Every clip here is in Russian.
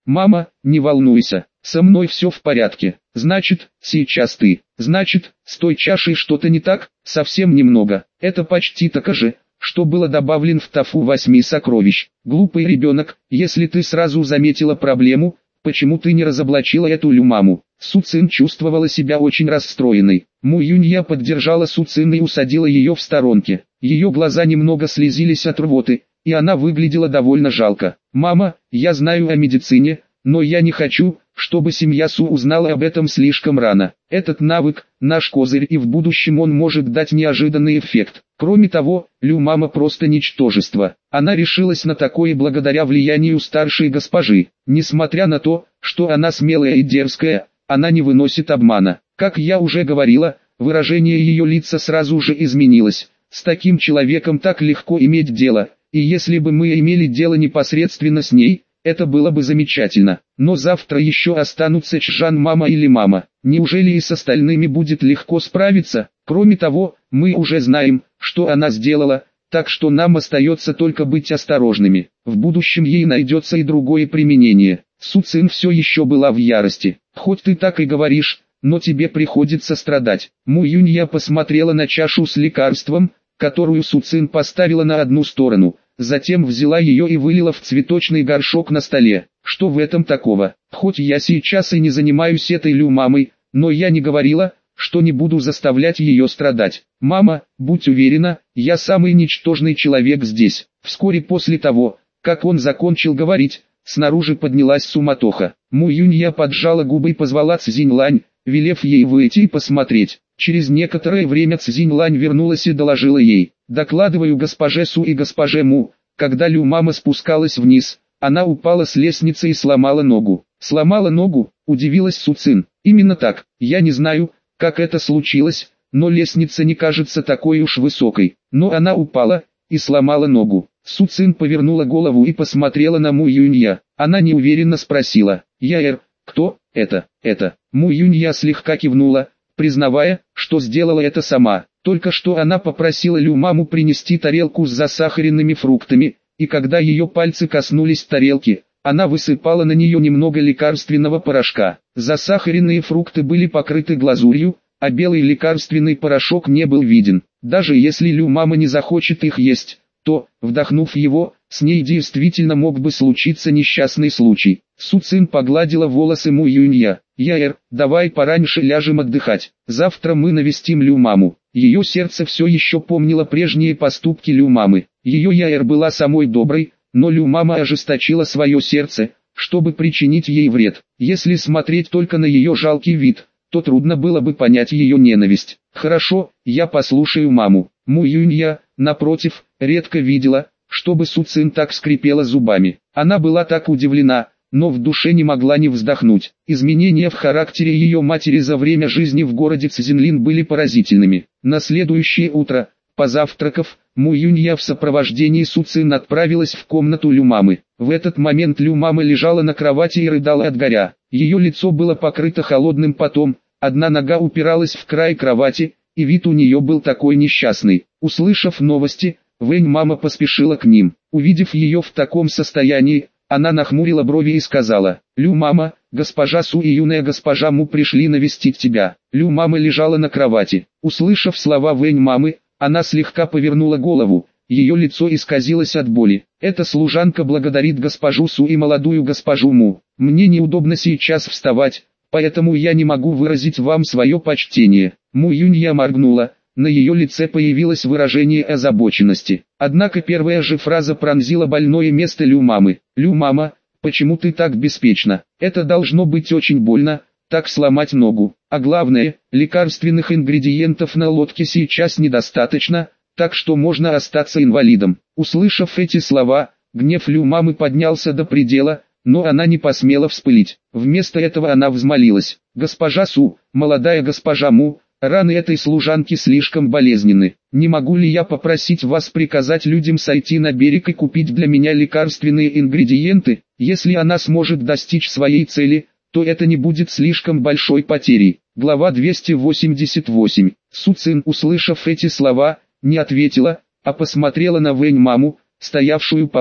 «Мама, не волнуйся, со мной все в порядке. Значит, сейчас ты. Значит, с той чашей что-то не так?» «Совсем немного. Это почти так же, что было добавлен в тафу 8 сокровищ. Глупый ребенок, если ты сразу заметила проблему, почему ты не разоблачила эту Люмаму?» Су Цин чувствовала себя очень расстроенной. Му Юнья поддержала Су Цин и усадила ее в сторонке. Ее глаза немного слезились от рвоты, и она выглядела довольно жалко. «Мама, я знаю о медицине, но я не хочу, чтобы семья Су узнала об этом слишком рано. Этот навык – наш козырь, и в будущем он может дать неожиданный эффект. Кроме того, Люмама просто ничтожество. Она решилась на такое благодаря влиянию старшей госпожи. Несмотря на то, что она смелая и дерзкая, она не выносит обмана. Как я уже говорила, выражение ее лица сразу же изменилось. С таким человеком так легко иметь дело, и если бы мы имели дело непосредственно с ней, это было бы замечательно. Но завтра еще останутся Чжан мама или мама. Неужели и с остальными будет легко справиться? Кроме того, мы уже знаем, что она сделала, так что нам остается только быть осторожными. В будущем ей найдется и другое применение. Су Цин все еще была в ярости. «Хоть ты так и говоришь, но тебе приходится страдать». Му Юнья посмотрела на чашу с лекарством, которую Су Цин поставила на одну сторону, затем взяла ее и вылила в цветочный горшок на столе. «Что в этом такого? Хоть я сейчас и не занимаюсь этой Люмамой, но я не говорила, что не буду заставлять ее страдать. Мама, будь уверена, я самый ничтожный человек здесь». Вскоре после того, как он закончил говорить, снаружи поднялась суматоха. Му Юнья поджала губы и позвала Цзиньлань, велев ей выйти и посмотреть. Через некоторое время Цзиньлань вернулась и доложила ей: «Докладываю госпоже Су и госпоже Му, когда Люмама спускалась вниз, она упала с лестницы и сломала ногу». «Сломала ногу?» – удивилась Су Цин. «Именно так. Я не знаю, как это случилось, но лестница не кажется такой уж высокой. Но она упала и сломала ногу». Су Цин повернула голову и посмотрела на Му Юнья. Она неуверенно спросила: «Яэр, кто это?» «Это». Му Юнья слегка кивнула, признавая, что сделала это сама. Только что она попросила Люмаму принести тарелку с засахаренными фруктами, и когда ее пальцы коснулись тарелки, она высыпала на нее немного лекарственного порошка. Засахаренные фрукты были покрыты глазурью, а белый лекарственный порошок не был виден. Даже если Люмама не захочет их есть, то, вдохнув его, с ней действительно мог бы случиться несчастный случай. Су Цин погладила волосы Му Юнья. «Яэр, давай пораньше ляжем отдыхать. Завтра мы навестим Люмаму». Ее сердце все еще помнило прежние поступки Люмамы. Ее Яэр была самой доброй, но Люмама ожесточила свое сердце, чтобы причинить ей вред. Если смотреть только на ее жалкий вид, то трудно было бы понять ее ненависть. «Хорошо, я послушаю маму». Му Юнья, напротив, редко видела, чтобы Су Цин так скрипела зубами. Она была так удивлена, но в душе не могла не вздохнуть. Изменения в характере ее матери за время жизни в городе Цзинлин были поразительными. На следующее утро, позавтракав, Му Юнья в сопровождении Су Цин отправилась в комнату Люмамы. В этот момент Люмама лежала на кровати и рыдала от горя. Ее лицо было покрыто холодным потом, одна нога упиралась в край кровати, и вид у нее был такой несчастный. Услышав новости, Вэнь-мама поспешила к ним. Увидев ее в таком состоянии, она нахмурила брови и сказала: «Лю-мама, госпожа Су и юная госпожа Му пришли навестить тебя». Лю-мама лежала на кровати. Услышав слова Вэнь-мамы, она слегка повернула голову, ее лицо исказилось от боли. «Эта служанка благодарит госпожу Су и молодую госпожу Му. Мне неудобно сейчас вставать, поэтому я не могу выразить вам свое почтение». Му Юнья моргнула. На ее лице появилось выражение озабоченности. Однако первая же фраза пронзила больное место Лю-мамы. «Лю-мама, почему ты так беспечна? Это должно быть очень больно, так сломать ногу. А главное, лекарственных ингредиентов на лодке сейчас недостаточно, так что можно остаться инвалидом». Услышав эти слова, гнев Лю-мамы поднялся до предела, но она не посмела вспылить. Вместо этого она взмолилась: «Госпожа Су, молодая госпожа Му, раны этой служанки слишком болезненны. Не могу ли я попросить вас приказать людям сойти на берег и купить для меня лекарственные ингредиенты? Если она сможет достичь своей цели, то это не будет слишком большой потерей». Глава 288. Су Цин, услышав эти слова, не ответила, а посмотрела на Вэнь-маму, стоявшую поодаль.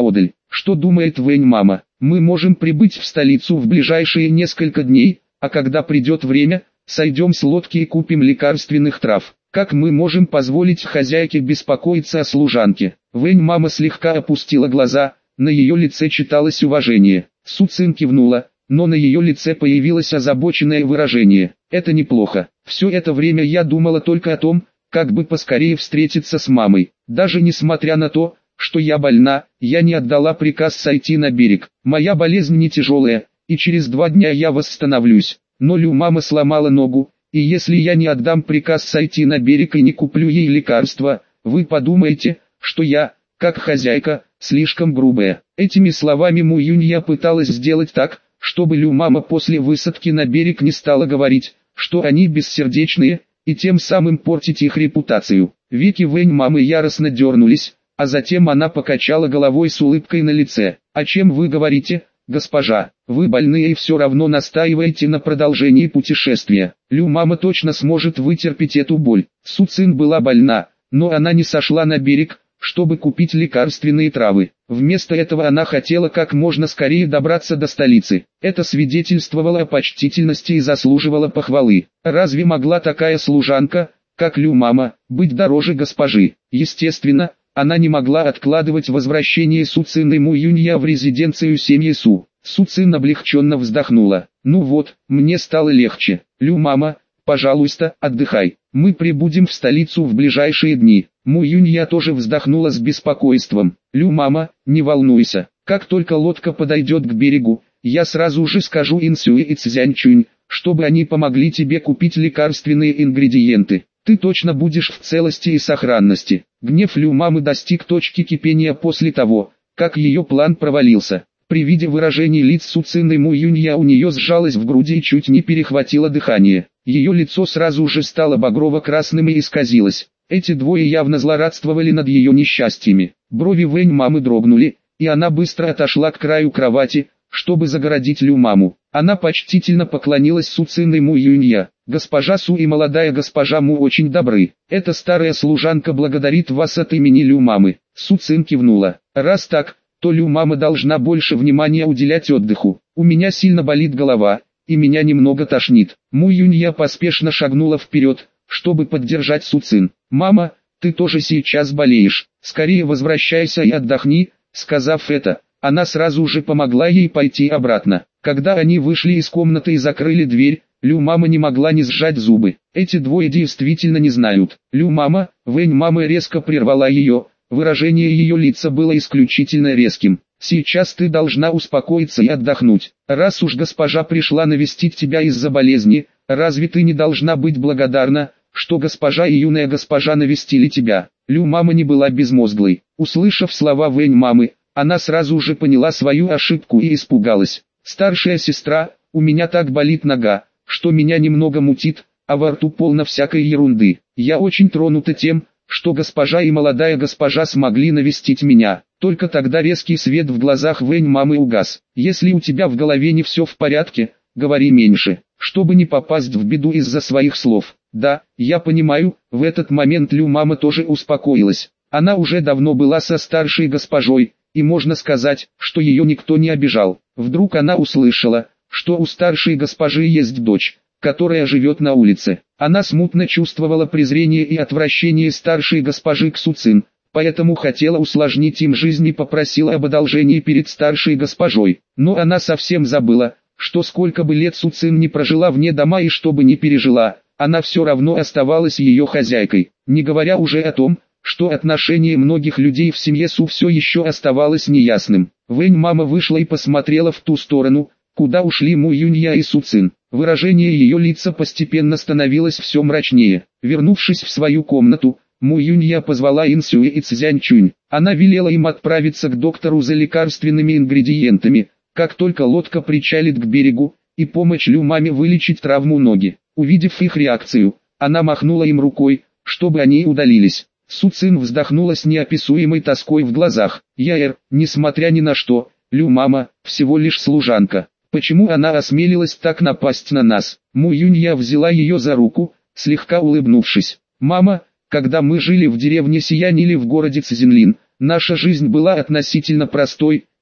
Что думает Вэнь мама? Мы можем прибыть в столицу в ближайшие несколько дней, а когда придет время, сойдем с лодки и купим лекарственных трав. Как мы можем позволить хозяйке беспокоиться о служанке? Вэнь мама слегка опустила глаза, на ее лице читалось уважение. Су Цин кивнула, но на ее лице появилось озабоченное выражение. Это неплохо. Все это время я думала только о том, как бы поскорее встретиться с мамой. Даже несмотря на то, что я больна, я не отдала приказ сойти на берег. Моя болезнь не тяжелая, и через 2 дня я восстановлюсь. Но Лю мама сломала ногу, и если я не отдам приказ сойти на берег и не куплю ей лекарства, вы подумаете, что я, как хозяйка, слишком грубая. Этими словами Му Юнья пыталась сделать так, чтобы Лю мама после высадки на берег не стала говорить, что они бессердечные, и тем самым портить их репутацию. Веки Вэнь мамы яростно дернулись, а затем она покачала головой с улыбкой на лице. «О чем вы говорите, госпожа? Вы больны и все равно настаиваете на продолжении путешествия. Лю мама точно сможет вытерпеть эту боль». Су Цин была больна, но она не сошла на берег, чтобы купить лекарственные травы. Вместо этого она хотела как можно скорее добраться до столицы. Это свидетельствовало о почтительности и заслуживало похвалы. Разве могла такая служанка, как Лю мама, быть дороже госпожи? Естественно, она не могла откладывать возвращение Су Цин и Му Юнья в резиденцию семьи Су. Су Цин облегченно вздохнула. «Ну вот, мне стало легче. Лю мама, пожалуйста, отдыхай. Мы прибудем в столицу в ближайшие дни». Му Юнья тоже вздохнула с беспокойством. «Лю мама, не волнуйся. Как только лодка подойдет к берегу, я сразу же скажу Инсюэ и Цзяньчунь, чтобы они помогли тебе купить лекарственные ингредиенты. Ты точно будешь в целости и сохранности». Гнев Лю мамы достиг точки кипения после того, как ее план провалился. При виде выражений лиц Су Цин и Му Юнья у нее сжалось в груди и чуть не перехватило дыхание. Ее лицо сразу же стало багрово-красным и исказилось. Эти двое явно злорадствовали над ее несчастьями. Брови Вэнь мамы дрогнули, и она быстро отошла к краю кровати, чтобы загородить Лю маму. Она почтительно поклонилась Су Цин и Му Юнья. «Госпожа Су и молодая госпожа Му очень добры. Эта старая служанка благодарит вас от имени Лю мамы». Су Цин кивнула. «Раз так, то Лю мама должна больше внимания уделять отдыху. У меня сильно болит голова, и меня немного тошнит». Му Юнья поспешно шагнула вперед, чтобы поддержать Су Цин. «Мама, ты тоже сейчас болеешь. Скорее возвращайся и отдохни». Сказав это, она сразу же помогла ей пойти обратно. Когда они вышли из комнаты и закрыли дверь, Лю мама не могла не сжать зубы. Эти двое действительно не знают. «Лю мама», Вэнь мама резко прервала ее. Выражение ее лица было исключительно резким. «Сейчас ты должна успокоиться и отдохнуть. Раз уж госпожа пришла навестить тебя из-за болезни, разве ты не должна быть благодарна, что госпожа и юная госпожа навестили тебя?» Лю мама не была безмозглой. Услышав слова Вэнь мамы, она сразу же поняла свою ошибку и испугалась. «Старшая сестра, у меня так болит нога, что меня немного мутит, а во рту полно всякой ерунды. Я очень тронута тем, что госпожа и молодая госпожа смогли навестить меня». Только тогда резкий свет в глазах Вэнь мамы угас. «Если у тебя в голове не все в порядке, говори меньше, чтобы не попасть в беду из-за своих слов». «Да, я понимаю». В этот момент Лю мама тоже успокоилась. Она уже давно была со старшей госпожой, и можно сказать, что ее никто не обижал. Вдруг она услышала, что у старшей госпожи есть дочь, которая живет на улице. Она смутно чувствовала презрение и отвращение старшей госпожи к Су Цин, поэтому хотела усложнить им жизнь и попросила об одолжении перед старшей госпожой. Но она совсем забыла, что сколько бы лет Су Цин не прожила вне дома и что бы ни пережила, она все равно оставалась ее хозяйкой, не говоря уже о том, что отношение многих людей в семье Су все еще оставалось неясным. Вэнь мама вышла и посмотрела в ту сторону, куда ушли Му Юнья и Су Цин. Выражение ее лица постепенно становилось все мрачнее. Вернувшись в свою комнату, Му Юнья позвала Инсюэ и Цзяньчунь. Она велела им отправиться к доктору за лекарственными ингредиентами, как только лодка причалит к берегу, и помочь Лю маме вылечить травму ноги. Увидев их реакцию, она махнула им рукой, чтобы они удалились. Су Цин вздохнула с неописуемой тоской в глазах. Несмотря ни на что, Лю мама, всего лишь служанка. Почему она осмелилась так напасть на нас?» Му Юнья взяла ее за руку, слегка улыбнувшись. «Мама, когда мы жили в деревне Сиянь или в городе Цзинлин, наша жизнь была относительно простой,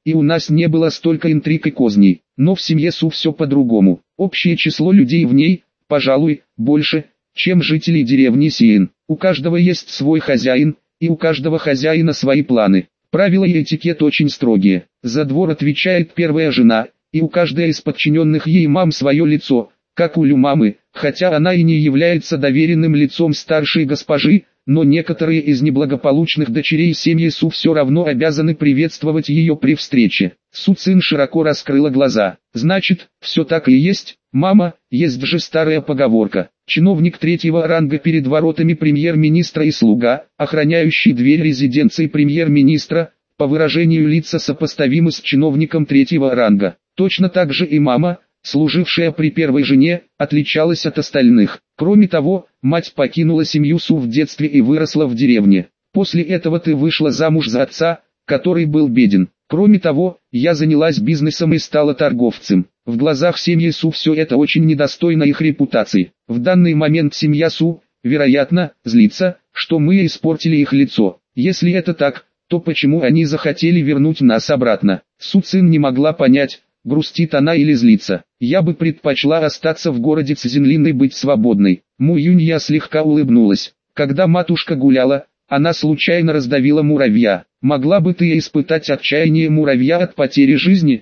и у нас не было столько интриг и козней. Но в семье Су все по-другому. Общее число людей в ней, пожалуй, больше, чем жителей деревни Сиен. У каждого есть свой хозяин, и у каждого хозяина свои планы. Правила и этикет очень строгие. За двор отвечает первая жена, и у каждой из подчиненных ей мам свое лицо, как у Люмамы, хотя она и не является доверенным лицом старшей госпожи, но некоторые из неблагополучных дочерей семьи Су все равно обязаны приветствовать ее при встрече. Су Цин широко раскрыла глаза. Значит, все так и есть, мама, есть же старая поговорка. Чиновник третьего ранга перед воротами премьер-министра и слуга, охраняющий дверь резиденции премьер-министра, по выражению лица сопоставимы с чиновником третьего ранга. Точно так же и мама, служившая при первой жене, отличалась от остальных. Кроме того, мать покинула семью Су в детстве и выросла в деревне. После этого ты вышла замуж за отца, который был беден. Кроме того, я занялась бизнесом и стала торговцем. В глазах семьи Су все это очень недостойно их репутации. В данный момент семья Су, вероятно, злится, что мы испортили их лицо. Если это так, то почему они захотели вернуть нас обратно? Су Цин не могла понять, грустит она или злится. Я бы предпочла остаться в городе Цзинлин и быть свободной. Му Юнья слегка улыбнулась. Когда матушка гуляла, она случайно раздавила муравья. Могла бы ты испытать отчаяние муравья от потери жизни?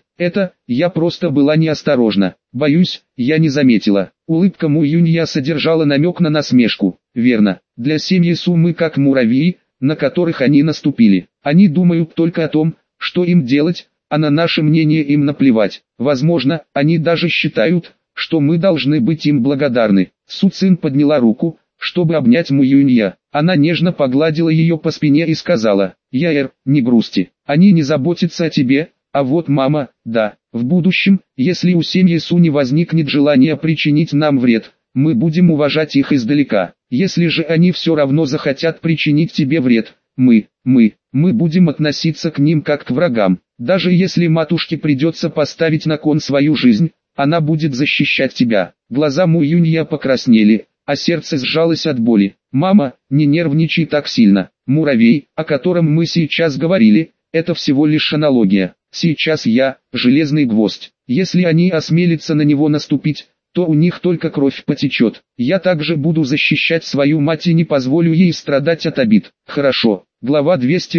Я просто была неосторожна. Боюсь, я не заметила. Улыбка Му Юнья содержала намек на насмешку. Верно, для семьи Су мы как муравьи, на которых они наступили. Они думают только о том, что им делать, а на наше мнение им наплевать. Возможно, они даже считают, что мы должны быть им благодарны. Су Цин подняла руку, чтобы обнять Му Юнья. Она нежно погладила ее по спине и сказала: «Яэр, не грусти, они не заботятся о тебе, а вот мама, да. В будущем, если у семьи Су не возникнет желания причинить нам вред, мы будем уважать их издалека. Если же они все равно захотят причинить тебе вред, мы будем относиться к ним как к врагам. Даже если матушке придется поставить на кон свою жизнь, она будет защищать тебя». Глаза Му Юнья покраснели, а сердце сжалось от боли. «Мама, не нервничай так сильно. Муравей, о котором мы сейчас говорили, это всего лишь аналогия. Сейчас я, железный гвоздь. Если они осмелятся на него наступить, то у них только кровь потечет. Я также буду защищать свою мать и не позволю ей страдать от обид». Хорошо. Глава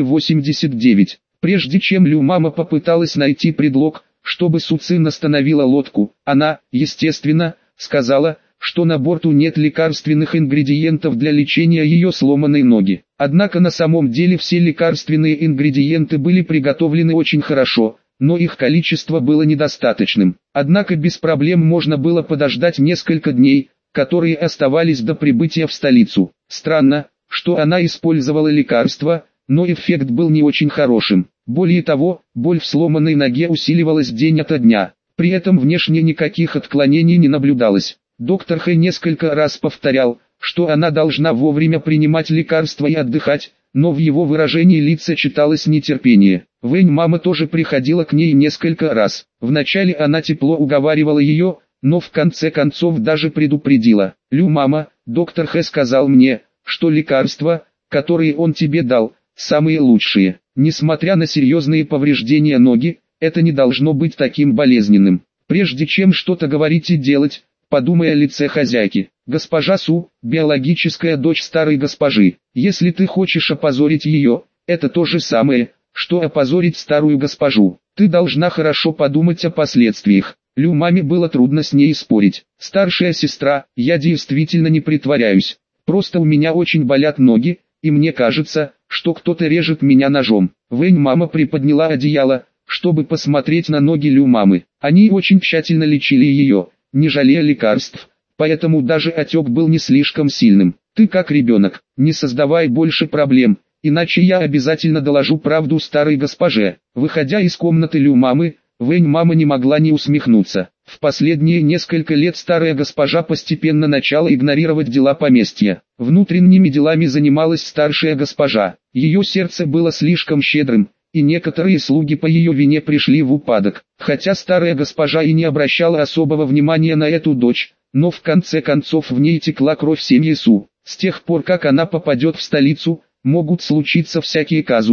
289. Прежде чем Люмама попыталась найти предлог, чтобы Су Цин остановила лодку, она, естественно, сказала, что на борту нет лекарственных ингредиентов для лечения ее сломанной ноги. Однако на самом деле все лекарственные ингредиенты были приготовлены очень хорошо, но их количество было недостаточным. Однако без проблем можно было подождать несколько дней, которые оставались до прибытия в столицу. Странно, что она использовала лекарства, но эффект был не очень хорошим. Более того, боль в сломанной ноге усиливалась день ото дня. При этом внешне никаких отклонений не наблюдалось. Доктор Хэ несколько раз повторял, что она должна вовремя принимать лекарства и отдыхать, но в его выражении лица читалось нетерпение. Вэнь мама тоже приходила к ней несколько раз. Вначале она тепло уговаривала ее, но в конце концов даже предупредила. «Лю мама, доктор Хэ сказал мне, что лекарства, которые он тебе дал, самые лучшие. Несмотря на серьезные повреждения ноги, это не должно быть таким болезненным. Прежде чем что-то говорить и делать, подумай о лице хозяйки. Госпожа Су, биологическая дочь старой госпожи. Если ты хочешь опозорить ее, это то же самое, что опозорить старую госпожу. Ты должна хорошо подумать о последствиях». Лю маме было трудно с ней спорить. «Старшая сестра, я действительно не притворяюсь. Просто у меня очень болят ноги, и мне кажется, что кто-то режет меня ножом». Вэнь мама приподняла одеяло, чтобы посмотреть на ноги Лю мамы. Они очень тщательно лечили ее, не жалея лекарств, поэтому даже отек был не слишком сильным. «Ты как ребенок, не создавай больше проблем, иначе я обязательно доложу правду старой госпоже». Выходя из комнаты Лю мамы, Вэнь мама не могла не усмехнуться. В последние несколько лет старая госпожа постепенно начала игнорировать дела поместья. Внутренними делами занималась старшая госпожа. Ее сердце было слишком щедрым, и некоторые слуги по ее вине пришли в упадок. Хотя старая госпожа и не обращала особого внимания на эту дочь, но в конце концов в ней текла кровь семьи Су. С тех пор как она попадет в столицу, могут случиться всякие казусы,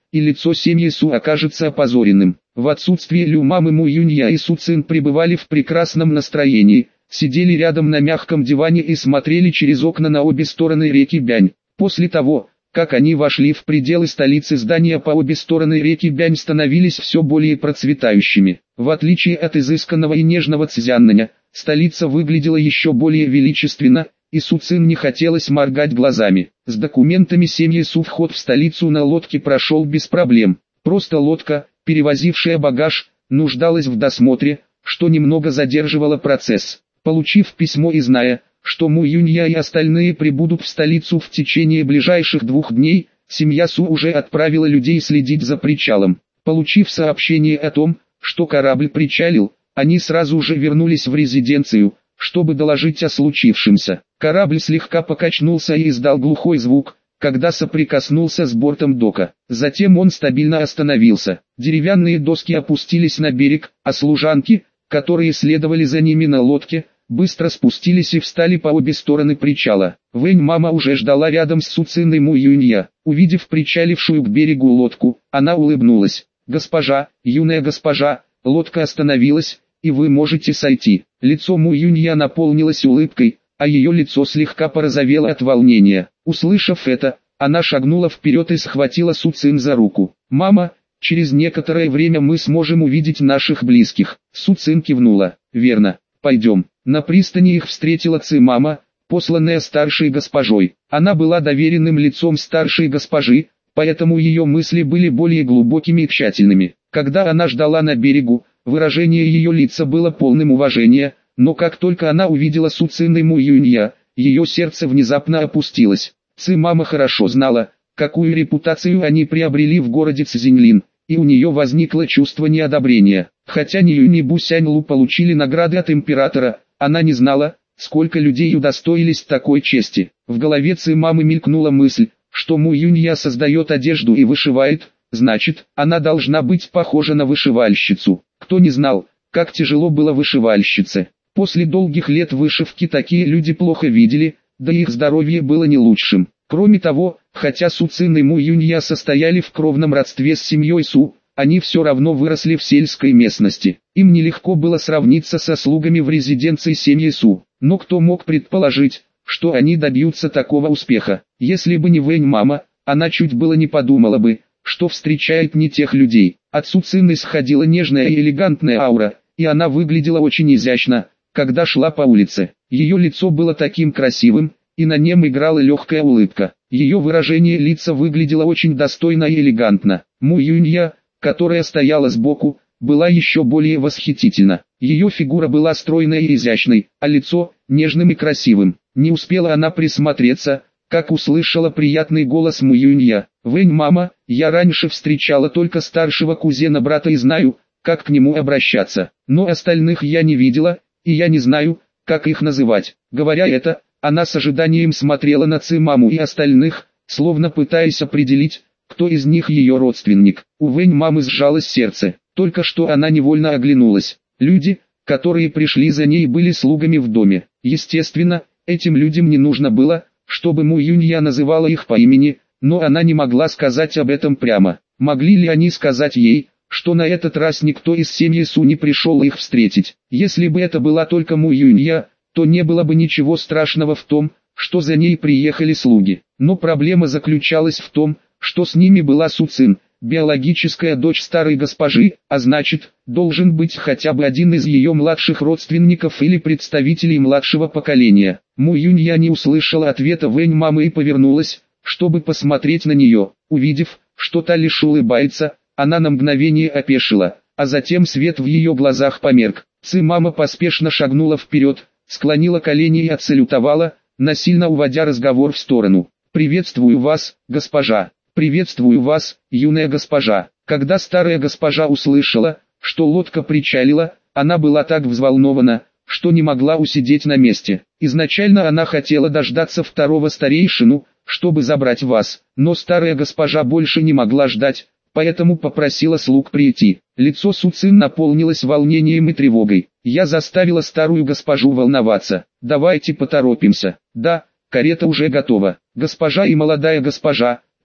и лицо семьи Су окажется опозоренным. В отсутствие Лю мамы Му Юнья и Су Цин пребывали в прекрасном настроении, сидели рядом на мягком диване и смотрели через окна на обе стороны реки Бянь. После того, как они вошли в пределы столицы, здания по обе стороны реки Бянь становились все более процветающими. В отличие от изысканного и нежного Цзяннаня, столица выглядела еще более величественно, и Су Цин не хотелось моргать глазами. С документами семьи Су вход в столицу на лодке прошел без проблем. Просто лодка, перевозившая багаж, нуждалась в досмотре, что немного задерживало процесс. Получив письмо и зная, что Му Юнья и остальные прибудут в столицу в течение ближайших 2 дней, семья Су уже отправила людей следить за причалом. Получив сообщение о том, что корабль причалил, они сразу же вернулись в резиденцию, чтобы доложить о случившемся. Корабль слегка покачнулся и издал глухой звук, когда соприкоснулся с бортом дока. Затем он стабильно остановился. Деревянные доски опустились на берег, а служанки, которые следовали за ними на лодке, быстро спустились и встали по обе стороны причала. Вэнь мама уже ждала рядом с Су Цин и Му Юнья. Увидев причалившую к берегу лодку, она улыбнулась. «Госпожа, юная госпожа, лодка остановилась, и вы можете сойти». Лицо Му Юнья наполнилось улыбкой, а ее лицо слегка порозовело от волнения. Услышав это, она шагнула вперед и схватила Су Цин за руку. «Мама, через некоторое время мы сможем увидеть наших близких». Су Цин кивнула. «Верно, пойдем». На пристани их встретила Ци-мама, посланная старшей госпожой. Она была доверенным лицом старшей госпожи, поэтому ее мысли были более глубокими и тщательными. Когда она ждала на берегу, выражение ее лица было полным уважения, но как только она увидела Су Цин и Му Юнья, ее сердце внезапно опустилось. Ци-мама хорошо знала, какую репутацию они приобрели в городе Цзиньлин, и у нее возникло чувство неодобрения. Хотя Ни Юнь и Бу Сянь-Лу получили награды от императора, она не знала, сколько людей удостоились такой чести. В голове Ци-мамы мелькнула мысль, что Му Юнья создает одежду и вышивает, значит, она должна быть похожа на вышивальщицу. Кто не знал, как тяжело было вышивальщице. После долгих лет вышивки такие люди плохо видели, да их здоровье было не лучшим. Кроме того, хотя Су Цин и Му Юнья состояли в кровном родстве с семьей Су, они все равно выросли в сельской местности. Им нелегко было сравниться со слугами в резиденции семьи Су. Но кто мог предположить, что они добьются такого успеха? Если бы не Вэнь мама, она чуть было не подумала бы, что встречает не тех людей. От Су Цин исходила нежная и элегантная аура, и она выглядела очень изящно, когда шла по улице. Ее лицо было таким красивым, и на нем играла легкая улыбка. Ее выражение лица выглядело очень достойно и элегантно. Му Юнья, которая стояла сбоку, была еще более восхитительна. Ее фигура была стройной и изящной, а лицо – нежным и красивым. Не успела она присмотреться, как услышала приятный голос Му Юнья. «Вэнь мама, я раньше встречала только старшего кузена брата и знаю, как к нему обращаться, но остальных я не видела, и я не знаю, как их называть». Говоря это, она с ожиданием смотрела на Ци-маму и остальных, словно пытаясь определить, кто из них ее родственник. У Вэнь мамы сжалось сердце. Только что она невольно оглянулась. Люди, которые пришли за ней, были слугами в доме. Естественно, этим людям не нужно было, чтобы Му Юнья называла их по имени, но она не могла сказать об этом прямо. Могли ли они сказать ей, что на этот раз никто из семьи Су не пришел их встретить? Если бы это была только Му Юнья, то не было бы ничего страшного в том, что за ней приехали слуги. Но проблема заключалась в том, что с ними была Су Цин, биологическая дочь старой госпожи, а значит, должен быть хотя бы один из ее младших родственников или представителей младшего поколения. Му Юнья не услышала ответа Вэнь мамы и повернулась, чтобы посмотреть на нее. Увидев, что та лишь улыбается, она на мгновение опешила, а затем свет в ее глазах померк. Ци-мама поспешно шагнула вперед, склонила колени и отсалютовала, насильно уводя разговор в сторону. «Приветствую вас, госпожа! Приветствую вас, юная госпожа!» Когда старая госпожа услышала, что лодка причалила, она была так взволнована, что не могла усидеть на месте. Изначально она хотела дождаться второго старейшину, чтобы забрать вас, но старая госпожа больше не могла ждать, поэтому попросила слуг прийти. Лицо Су Цин наполнилось волнением и тревогой. «Я заставила старую госпожу волноваться. Давайте поторопимся». «Да, карета уже готова. Госпожа и молодая госпожа,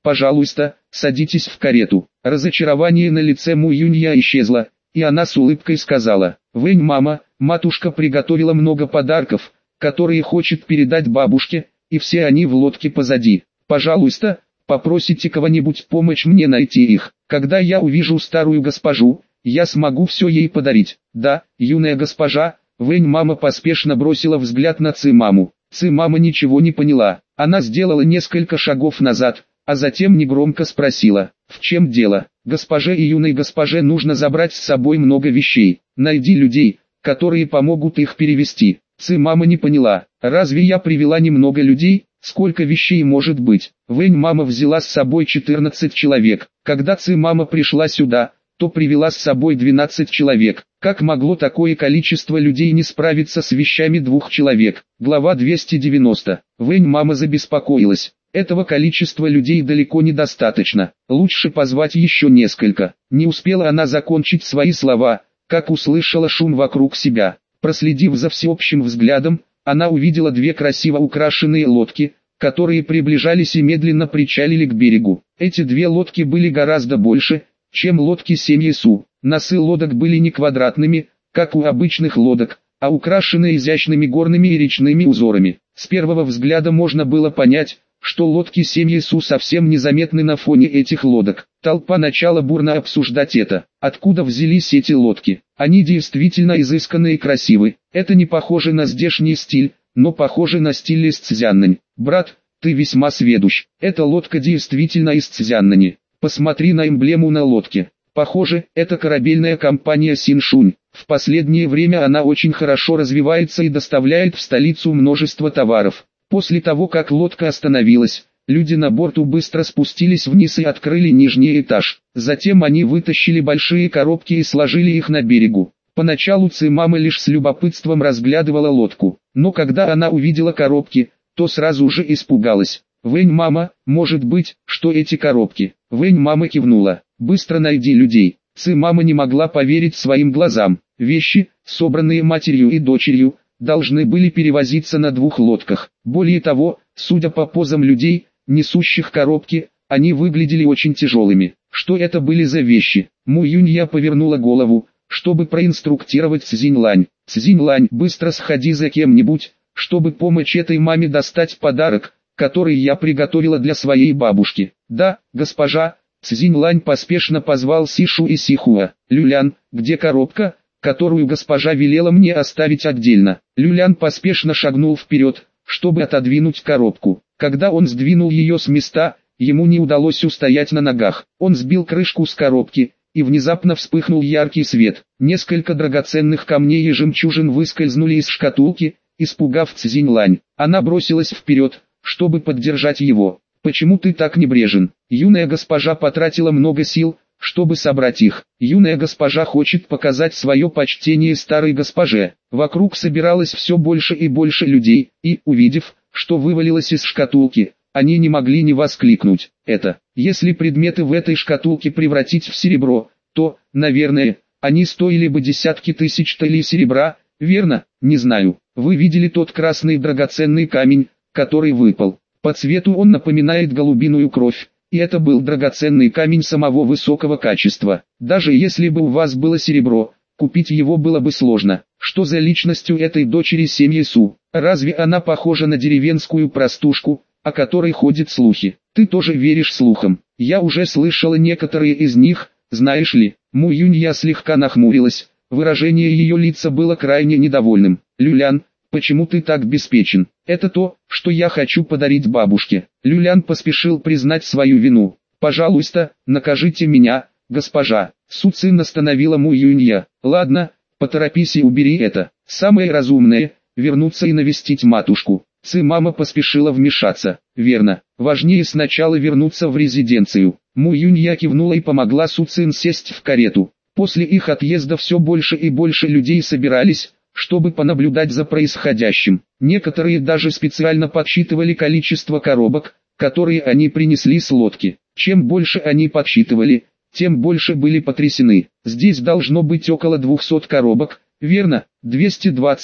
Пожалуйста, садитесь в карету. Разочарование на лице Му Юнья исчезло, и она с улыбкой сказала: «Вэнь мама, матушка приготовила много подарков, которые хочет передать бабушке, и все они в лодке позади. Пожалуйста, попросите кого-нибудь помочь мне найти их. Когда я увижу старую госпожу, я смогу все ей подарить». «Да, юная госпожа». Вэнь мама поспешно бросила взгляд на Ци маму. Ци мама ничего не поняла. Она сделала несколько шагов назад, а затем негромко спросила: «В чем дело?» «Госпоже и юной госпоже нужно забрать с собой много вещей. Найди людей, которые помогут их перевести». Ци мама не поняла: «Разве я привела немного людей? Сколько вещей может быть?» Вэнь мама взяла с собой 14 человек. Когда Ци мама пришла сюда, то привела с собой 12 человек. Как могло такое количество людей не справиться с вещами 2 человек? Глава 290. Вэнь мама забеспокоилась. Этого количества людей далеко недостаточно. Лучше позвать еще несколько. Не успела она закончить свои слова, как услышала шум вокруг себя. Проследив за всеобщим взглядом, она увидела 2 красиво украшенные лодки, которые приближались и медленно причалили к берегу. Эти 2 лодки были гораздо больше, чем лодки семьи Су. Носы лодок были не квадратными, как у обычных лодок, а украшены изящными горными и речными узорами. С первого взгляда можно было понять, что лодки семьи Су совсем незаметны на фоне этих лодок. Толпа начала бурно обсуждать это. Откуда взялись эти лодки? Они действительно изысканные и красивы. Это не похоже на здешний стиль, но похоже на стиль из Цзяннань. Брат, ты весьма сведущ. Эта лодка действительно из Цзяннани. Посмотри на эмблему на лодке. Похоже, это корабельная компания Синшунь. В последнее время она очень хорошо развивается и доставляет в столицу множество товаров. После того, как лодка остановилась, люди на борту быстро спустились вниз и открыли нижний этаж. Затем они вытащили большие коробки и сложили их на берегу. Поначалу Ци мама лишь с любопытством разглядывала лодку, но когда она увидела коробки, то сразу же испугалась. «Вэнь мама, может быть, что эти коробки?» Вэнь мама кивнула. «Быстро найди людей». Ци мама не могла поверить своим глазам. Вещи, собранные матерью и дочерью, должны были перевозиться на 2 лодках. Более того, судя по позам людей, несущих коробки, они выглядели очень тяжелыми. Что это были за вещи? Му Юнья повернула голову, чтобы проинструктировать Цзиньлань. «Цзиньлань, быстро сходи за кем-нибудь, чтобы помочь этой маме достать подарок, который я приготовила для своей бабушки». «Да, госпожа». Цзиньлань поспешно позвал Сишу и Сихуа. «Люлян, где коробка, которую госпожа велела мне оставить отдельно?» Люлян поспешно шагнул вперед, чтобы отодвинуть коробку. Когда он сдвинул ее с места, ему не удалось устоять на ногах. Он сбил крышку с коробки, и внезапно вспыхнул яркий свет. Несколько драгоценных камней и жемчужин выскользнули из шкатулки, испугав Цзиньлань. Она бросилась вперед, чтобы поддержать его. «Почему ты так небрежен?» Юная госпожа потратила много сил, чтобы собрать их. Юная госпожа хочет показать свое почтение старой госпоже. Вокруг собиралось все больше и больше людей, и, увидев, что вывалилось из шкатулки, они не могли не воскликнуть: «Это!» Если предметы в этой шкатулке превратить в серебро, то, наверное, они стоили бы десятки тысяч талей серебра, верно? Не знаю. Вы видели тот красный драгоценный камень, который выпал? По цвету он напоминает голубиную кровь, и это был драгоценный камень самого высокого качества. Даже если бы у вас было серебро, купить его было бы сложно. Что за личность у этой дочери семьи Су? Разве она похожа на деревенскую простушку, о которой ходят слухи? Ты тоже веришь слухам? Я уже слышала некоторые из них, знаешь ли. Му Юнья слегка нахмурилась, выражение ее лица было крайне недовольным. «Люлян, почему ты так беспечен? Это то, что я хочу подарить бабушке». Люлян поспешил признать свою вину. «Пожалуйста, накажите меня, госпожа». Су Цин остановила Му Юнья. «Ладно, поторопись и убери это. Самое разумное – вернуться и навестить матушку». Ци мама поспешила вмешаться. «Верно, важнее сначала вернуться в резиденцию». Му Юнья кивнула и помогла Су Цин сесть в карету. После их отъезда все больше и больше людей собирались, чтобы понаблюдать за происходящим. Некоторые даже специально подсчитывали количество коробок, которые они принесли с лодки. Чем больше они подсчитывали, тем больше были потрясены. Здесь должно быть около 200 коробок, верно? 220,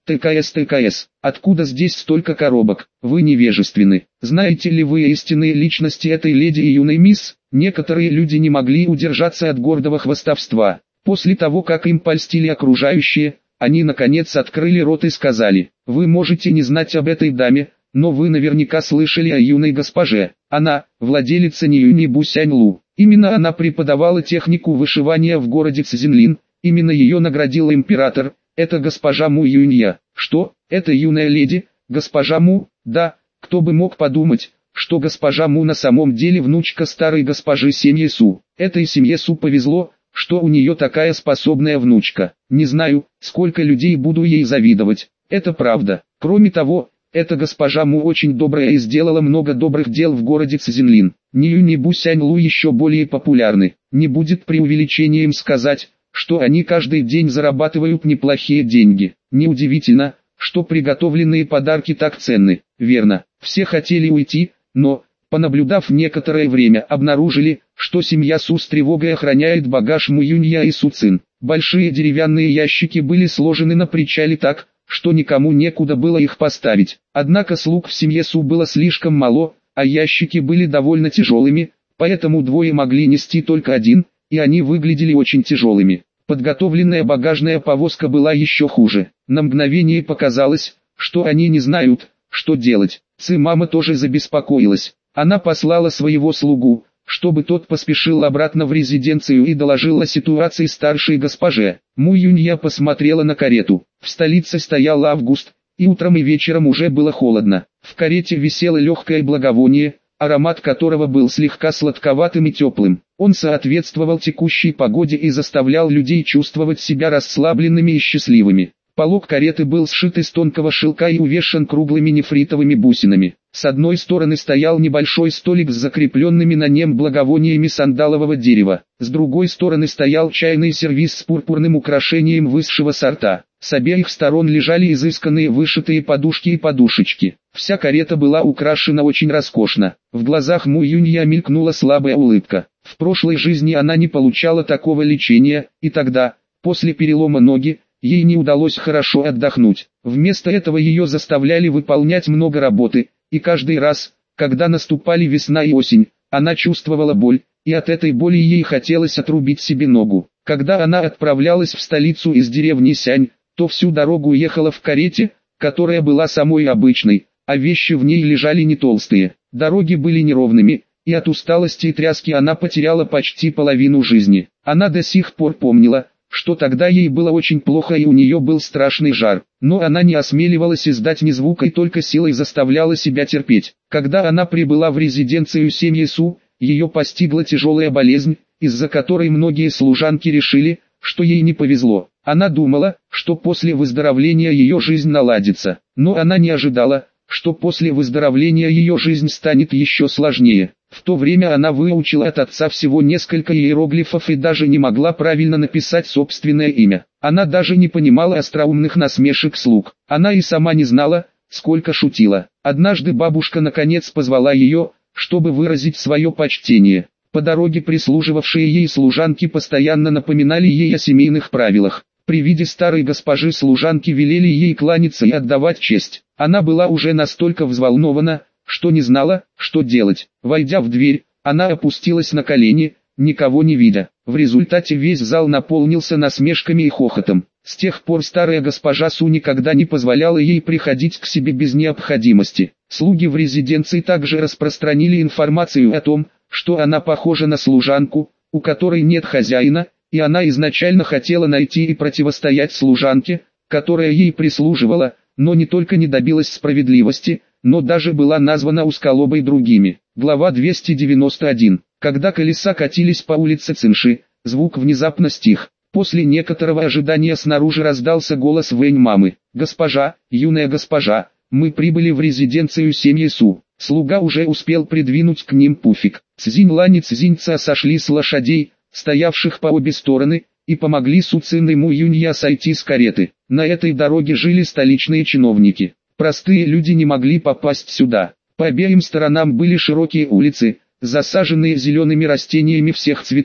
ТКС, откуда здесь столько коробок? Вы невежественны. Знаете ли вы истинные личности этой леди и юной мисс? Некоторые люди не могли удержаться от гордого хвастовства. После того, как им польстили окружающие, они наконец открыли рот и сказали: «Вы можете не знать об этой даме, но вы наверняка слышали о юной госпоже. Она – владелица Ньюни Бусяньлу. Именно она преподавала технику вышивания в городе Цзинлин, именно ее наградил император. Это госпожа Му Юнья». «Что? Это юная леди, госпожа Му?» «Да, кто бы мог подумать, что госпожа Му на самом деле внучка старой госпожи Сенье Су. Этой семье Су повезло, что у нее такая способная внучка. Не знаю, сколько людей буду ей завидовать. Это правда. Кроме того, эта госпожа Му очень добрая и сделала много добрых дел в городе Цзинлин. Ньюни Бусяньлу еще более популярны. Не будет преувеличением сказать, что они каждый день зарабатывают неплохие деньги. Неудивительно, что приготовленные подарки так ценны. Верно, все хотели уйти, но, понаблюдав некоторое время, обнаружили, что семья Су с тревогой охраняет багаж Му Юнья и Су Цин. Большие деревянные ящики были сложены на причале так, что никому некуда было их поставить. Однако слуг в семье Су было слишком мало, а ящики были довольно тяжелыми, поэтому двое могли нести только один, и они выглядели очень тяжелыми. Подготовленная багажная повозка была еще хуже. На мгновение показалось, что они не знают, что делать. Ци-мама тоже забеспокоилась. Она послала своего слугу, чтобы тот поспешил обратно в резиденцию и доложил о ситуации старшей госпоже. Му Юнья посмотрела на карету. В столице стоял август, и утром и вечером уже было холодно. В карете висело легкое благовоние, аромат которого был слегка сладковатым и теплым. Он соответствовал текущей погоде и заставлял людей чувствовать себя расслабленными и счастливыми. Полог кареты был сшит из тонкого шелка и увешан круглыми нефритовыми бусинами. С одной стороны стоял небольшой столик с закрепленными на нем благовониями сандалового дерева. С другой стороны стоял чайный сервиз с пурпурным украшением высшего сорта. С обеих сторон лежали изысканные вышитые подушки и подушечки. Вся карета была украшена очень роскошно. В глазах Му Юнья мелькнула слабая улыбка. В прошлой жизни она не получала такого лечения, и тогда, после перелома ноги, ей не удалось хорошо отдохнуть. Вместо этого ее заставляли выполнять много работы, и каждый раз, когда наступали весна и осень, она чувствовала боль, и от этой боли ей хотелось отрубить себе ногу. Когда она отправлялась в столицу из деревни Сянь, то всю дорогу ехала в карете, которая была самой обычной, а вещи в ней лежали не толстые. Дороги были неровными, и от усталости и тряски она потеряла почти половину жизни. Она до сих пор помнила, что тогда ей было очень плохо и у нее был страшный жар, но она не осмеливалась издать ни звука и только силой заставляла себя терпеть. Когда она прибыла в резиденцию семьи Су, ее постигла тяжелая болезнь, из-за которой многие служанки решили, что ей не повезло. Она думала, что после выздоровления ее жизнь наладится, но она не ожидала, что после выздоровления ее жизнь станет еще сложнее. В то время она выучила от отца всего несколько иероглифов и даже не могла правильно написать собственное имя. Она даже не понимала остроумных насмешек слуг. Она и сама не знала, сколько шутила. Однажды бабушка наконец позвала ее, чтобы выразить свое почтение. По дороге прислуживавшие ей служанки постоянно напоминали ей о семейных правилах. При виде старой госпожи служанки велели ей кланяться и отдавать честь. Она была уже настолько взволнована, что не знала, что делать. Войдя в дверь, она опустилась на колени, никого не видя. В результате весь зал наполнился насмешками и хохотом. С тех пор старая госпожа Су никогда не позволяла ей приходить к себе без необходимости. Слуги в резиденции также распространили информацию о том, что она похожа на служанку, у которой нет хозяина, и она изначально хотела найти и противостоять служанке, которая ей прислуживала, но не только не добилась справедливости, но даже была названа узколобой другими. Глава 291. Когда колеса катились по улице Цинши, звук внезапно стих. После некоторого ожидания снаружи раздался голос Вэнь-мамы. «Госпожа, юная госпожа, мы прибыли в резиденцию семьи Су». Слуга уже успел придвинуть к ним пуфик. Цзинь-лань и Цзинь-ца сошли с лошадей, стоявших по обе стороны, и помогли Су Цин и Му Юнья сойти с кареты. На этой дороге жили столичные чиновники. Простые люди не могли попасть сюда. По обеим сторонам были широкие улицы, засаженные зелеными растениями всех цветов.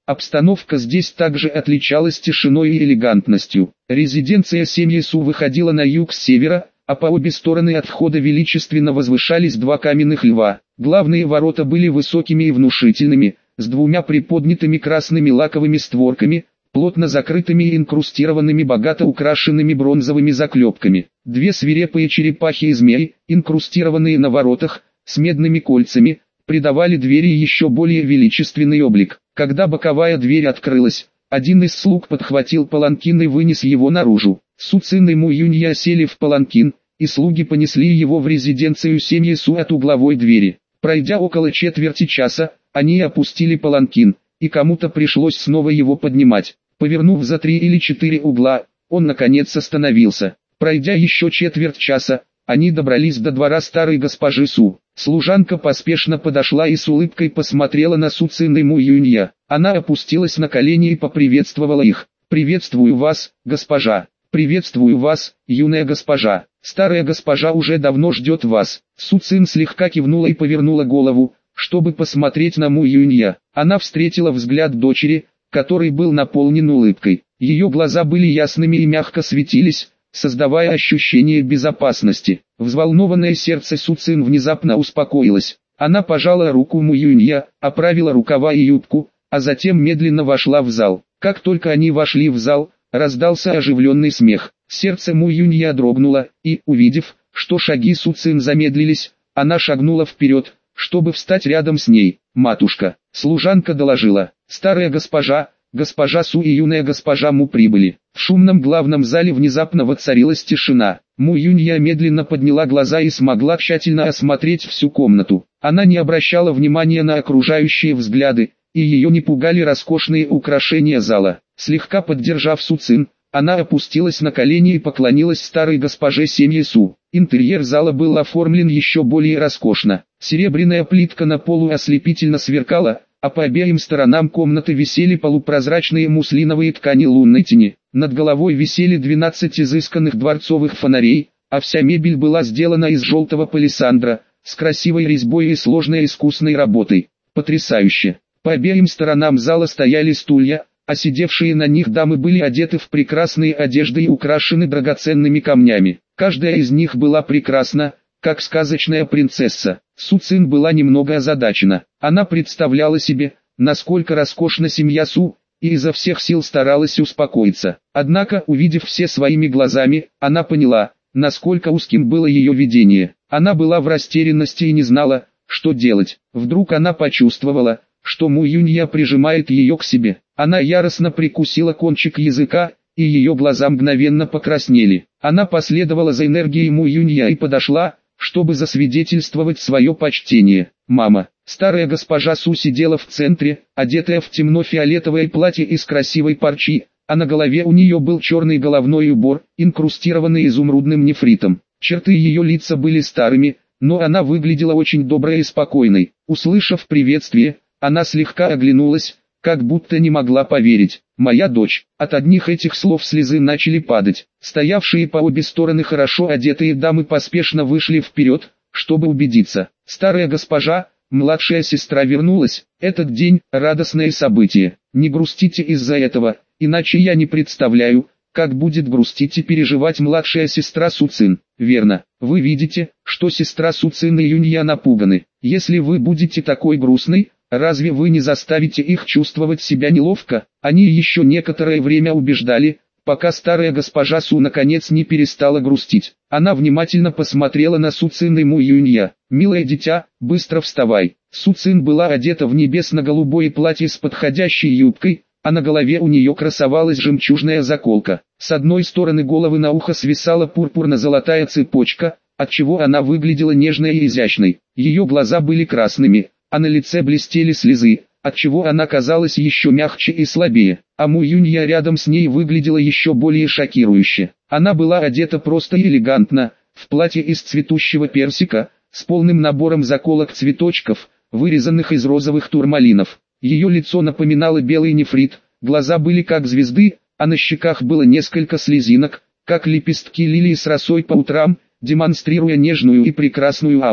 Обстановка здесь также отличалась тишиной и элегантностью. Резиденция семьи Су выходила на юг с севера, а по обе стороны от входа величественно возвышались два каменных льва. Главные ворота были высокими и внушительными, с двумя приподнятыми красными лаковыми створками, плотно закрытыми и инкрустированными богато украшенными бронзовыми заклепками. Две свирепые черепахи и змеи, инкрустированные на воротах, с медными кольцами, придавали двери еще более величественный облик. Когда боковая дверь открылась, один из слуг подхватил паланкин и вынес его наружу. Су Цин и Му Юнья сели в паланкин, и слуги понесли его в резиденцию семьи Су от угловой двери. Пройдя около четверти часа, они опустили паланкин, и кому-то пришлось снова его поднимать. Повернув за 3 или 4 угла, он наконец остановился. Пройдя еще четверть часа, они добрались до двора старой госпожи Су. Служанка поспешно подошла и с улыбкой посмотрела на Су Цин и Му Юнья. Она опустилась на колени и поприветствовала их. «Приветствую вас, госпожа! Приветствую вас, юная госпожа! Старая госпожа уже давно ждет вас!» Су Цин слегка кивнула и повернула голову, чтобы посмотреть на Му Юнья. Она встретила взгляд дочери, который был наполнен улыбкой. Ее глаза были ясными и мягко светились, создавая ощущение безопасности. Взволнованное сердце Су Цин внезапно успокоилось. Она пожала руку Му Юнья, оправила рукава и юбку, а затем медленно вошла в зал. Как только они вошли в зал, раздался оживленный смех. Сердце Му Юнья дрогнуло, и, увидев, что шаги Су Цин замедлились, она шагнула вперед, чтобы встать рядом с ней. «Матушка», служанка доложила, «старая госпожа, госпожа Су и юная госпожа Му прибыли». В шумном главном зале внезапно воцарилась тишина. Му Юнья медленно подняла глаза и смогла тщательно осмотреть всю комнату. Она не обращала внимания на окружающие взгляды, и ее не пугали роскошные украшения зала. Слегка поддержав Су Цин, она опустилась на колени и поклонилась старой госпоже семьи Су. Интерьер зала был оформлен еще более роскошно. Серебряная плитка на полу ослепительно сверкала, а по обеим сторонам комнаты висели полупрозрачные муслиновые ткани лунной тени. Над головой висели 12 изысканных дворцовых фонарей, а вся мебель была сделана из желтого палисандра, с красивой резьбой и сложной искусной работой. Потрясающе! По обеим сторонам зала стояли стулья, а сидевшие на них дамы были одеты в прекрасные одежды и украшены драгоценными камнями. Каждая из них была прекрасна, как сказочная принцесса. Су Цин была немного озадачена. Она представляла себе, насколько роскошна семья Су, и изо всех сил старалась успокоиться. Однако, увидев все своими глазами, она поняла, насколько узким было ее видение. Она была в растерянности и не знала, что делать. Вдруг она почувствовала, что Му Юнья прижимает ее к себе. Она яростно прикусила кончик языка, и ее глаза мгновенно покраснели. Она последовала за энергией Му Юнья и подошла, чтобы засвидетельствовать свое почтение. «Мама». Старая госпожа Су сидела в центре, одетая в темно-фиолетовое платье из красивой парчи, а на голове у нее был черный головной убор, инкрустированный изумрудным нефритом. Черты ее лица были старыми, но она выглядела очень доброй и спокойной. Услышав приветствие, она слегка оглянулась, как будто не могла поверить. «Моя дочь». От одних этих слов слезы начали падать. Стоявшие по обе стороны хорошо одетые дамы поспешно вышли вперед, чтобы убедиться. Старая госпожа, младшая сестра вернулась. Этот день – радостное событие. Не грустите из-за этого, иначе я не представляю, как будет грустить и переживать младшая сестра Су Цин. Верно, вы видите, что сестра Су Цин и Юнья напуганы. Если вы будете такой грустной, разве вы не заставите их чувствовать себя неловко? Они еще некоторое время убеждали, пока старая госпожа Су наконец не перестала грустить. Она внимательно посмотрела на Су Цин и Му Юнья. «Милое дитя, быстро вставай». Су Цин была одета в небесно-голубое платье с подходящей юбкой, а на голове у нее красовалась жемчужная заколка. С одной стороны головы на ухо свисала пурпурно-золотая цепочка, отчего она выглядела нежной и изящной. Ее глаза были красными, а на лице блестели слезы, отчего она казалась еще мягче и слабее. А Му Юнья рядом с ней выглядела еще более шокирующе. Она была одета просто и элегантно, в платье из цветущего персика, с полным набором заколок-цветочков, вырезанных из розовых турмалинов. Ее лицо напоминало белый нефрит, глаза были как звезды, а на щеках было несколько слезинок, как лепестки лилии с росой по утрам, демонстрируя нежную и прекрасную ауру.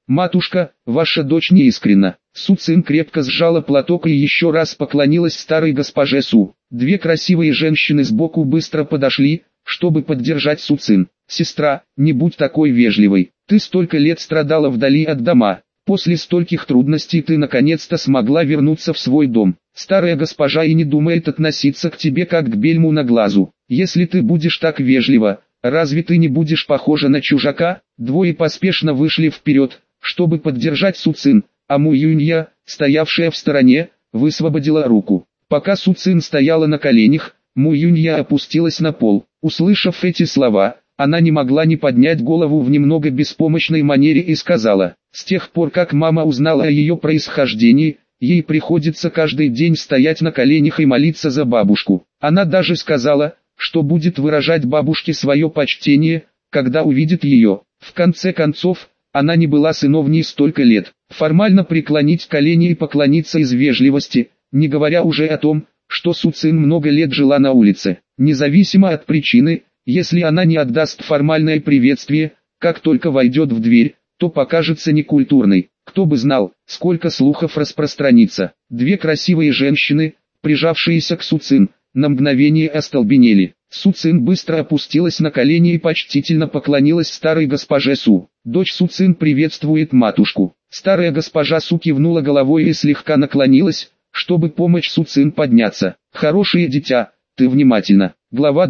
«Матушка, ваша дочь неискренна». Су Цин крепко сжала платок и еще раз поклонилась старой госпоже Су. Две красивые женщины сбоку быстро подошли, чтобы поддержать Су Цин. «Сестра, не будь такой вежливой. Ты столько лет страдала вдали от дома. После стольких трудностей ты наконец-то смогла вернуться в свой дом. Старая госпожа и не думает относиться к тебе как к бельму на глазу. Если ты будешь так вежлива, разве ты не будешь похожа на чужака?» Двое поспешно вышли вперед, чтобы поддержать Су Цин, а Му Юнья, стоявшая в стороне, высвободила руку. Пока Су Цин стояла на коленях, Му Юнья опустилась на пол. Услышав эти слова, она не могла не поднять голову в немного беспомощной манере и сказала: «С тех пор, как мама узнала о ее происхождении, ей приходится каждый день стоять на коленях и молиться за бабушку. Она даже сказала, что будет выражать бабушке свое почтение, когда увидит ее. В конце концов, она не была сыновней столько лет. Формально преклонить колени и поклониться из вежливости, не говоря уже о том, что Су Цин много лет жила на улице. Независимо от причины, если она не отдаст формальное приветствие, как только войдет в дверь, то покажется некультурной. Кто бы знал, сколько слухов распространится». Две красивые женщины, прижавшиеся к Су Цин, на мгновение остолбенели. Су Цин быстро опустилась на колени и почтительно поклонилась старой госпоже Су. «Дочь Су Цин приветствует матушку». Старая госпожа Су кивнула головой и слегка наклонилась, чтобы помочь Су Цин подняться. «Хорошее дитя, ты внимательно». Глава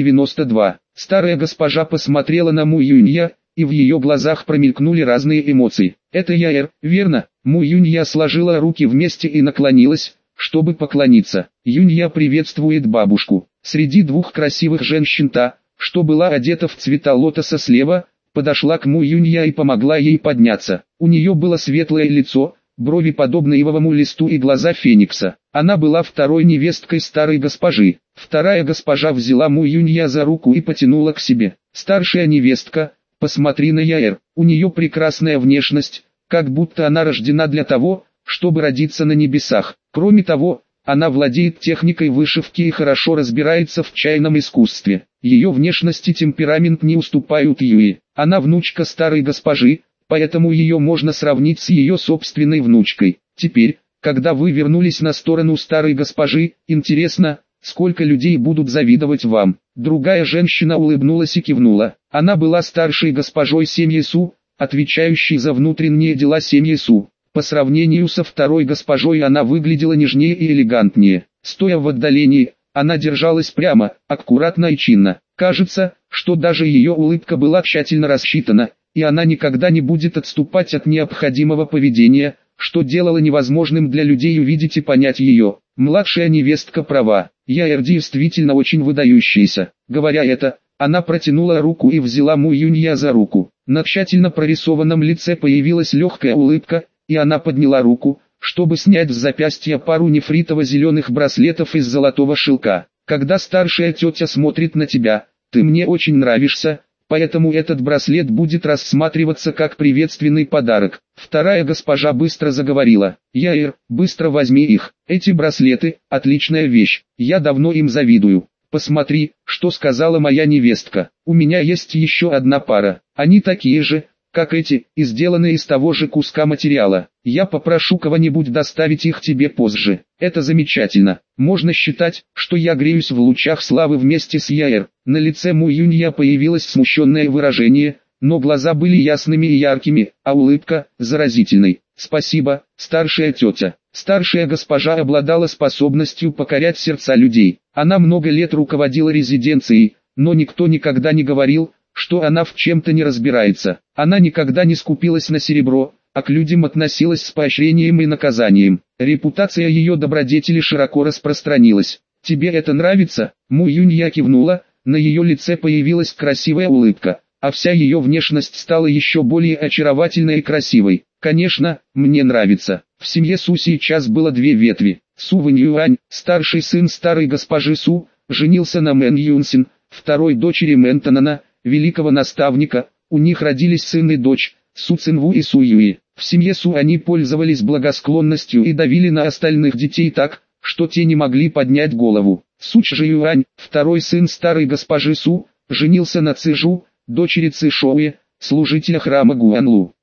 292. Старая госпожа посмотрела на Му Юнья, и в ее глазах промелькнули разные эмоции. «Это Яэр, верно?» Му Юнья сложила руки вместе и наклонилась, чтобы поклониться. Юнья приветствует бабушку. Среди двух красивых женщин та, что была одета в цвета лотоса слева, подошла к Му Юнья и помогла ей подняться. У нее было светлое лицо, брови подобны ивовому листу и глаза феникса. Она была второй невесткой старой госпожи. Вторая госпожа взяла Му Юнья за руку и потянула к себе. «Старшая невестка, посмотри на Яэр, у нее прекрасная внешность, как будто она рождена для того, чтобы родиться на небесах. Кроме того, она владеет техникой вышивки и хорошо разбирается в чайном искусстве. Ее внешность и темперамент не уступают Юи. Она внучка старой госпожи, поэтому ее можно сравнить с ее собственной внучкой. Теперь, когда вы вернулись на сторону старой госпожи, интересно, сколько людей будут завидовать вам?» Другая женщина улыбнулась и кивнула. Она была старшей госпожой семьи Су, отвечающей за внутренние дела семьи Су. По сравнению со второй госпожой она выглядела нежнее и элегантнее. Стоя в отдалении, она держалась прямо, аккуратно и чинно. Кажется, что даже ее улыбка была тщательно рассчитана, и она никогда не будет отступать от необходимого поведения, что делало невозможным для людей увидеть и понять ее. Младшая невестка права, Яэр действительно очень выдающаяся. Говоря это, она протянула руку и взяла Му Юнья за руку. На тщательно прорисованном лице появилась легкая улыбка, и она подняла руку, чтобы снять с запястья пару нефритово-зеленых браслетов из золотого шелка. «Когда старшая тетя смотрит на тебя, ты мне очень нравишься, поэтому этот браслет будет рассматриваться как приветственный подарок». Вторая госпожа быстро заговорила. «Яэр, быстро возьми их. Эти браслеты – отличная вещь, я давно им завидую. Посмотри, что сказала моя невестка. У меня есть еще одна пара. Они такие же, как эти, и сделаны из того же куска материала. Я попрошу кого-нибудь доставить их тебе позже. Это замечательно. Можно считать, что я греюсь в лучах славы вместе с Яэр». На лице Му Юнья появилось смущенное выражение, но глаза были ясными и яркими, а улыбка – заразительной. «Спасибо, старшая тетя». Старшая госпожа обладала способностью покорять сердца людей. Она много лет руководила резиденцией, но никто никогда не говорил, что она в чем-то не разбирается. Она никогда не скупилась на серебро, а к людям относилась с поощрением и наказанием. Репутация ее добродетели широко распространилась. «Тебе это нравится?» Му Юнья кивнула, на ее лице появилась красивая улыбка, а вся ее внешность стала еще более очаровательной и красивой. «Конечно, мне нравится». В семье Су сейчас было две ветви. Су Вэньюань, старший сын старой госпожи Су, женился на Мэн Юнсин, второй дочери Мэнтонана, великого наставника. У них родились сын и дочь, Су Цинву и Су Юи. В семье Су они пользовались благосклонностью и давили на остальных детей так, что те не могли поднять голову. Су Чжиюань, второй сын старой госпожи Су, женился на Цзэжу, дочери Цзэшоуэ, служителя храма Гуанлу.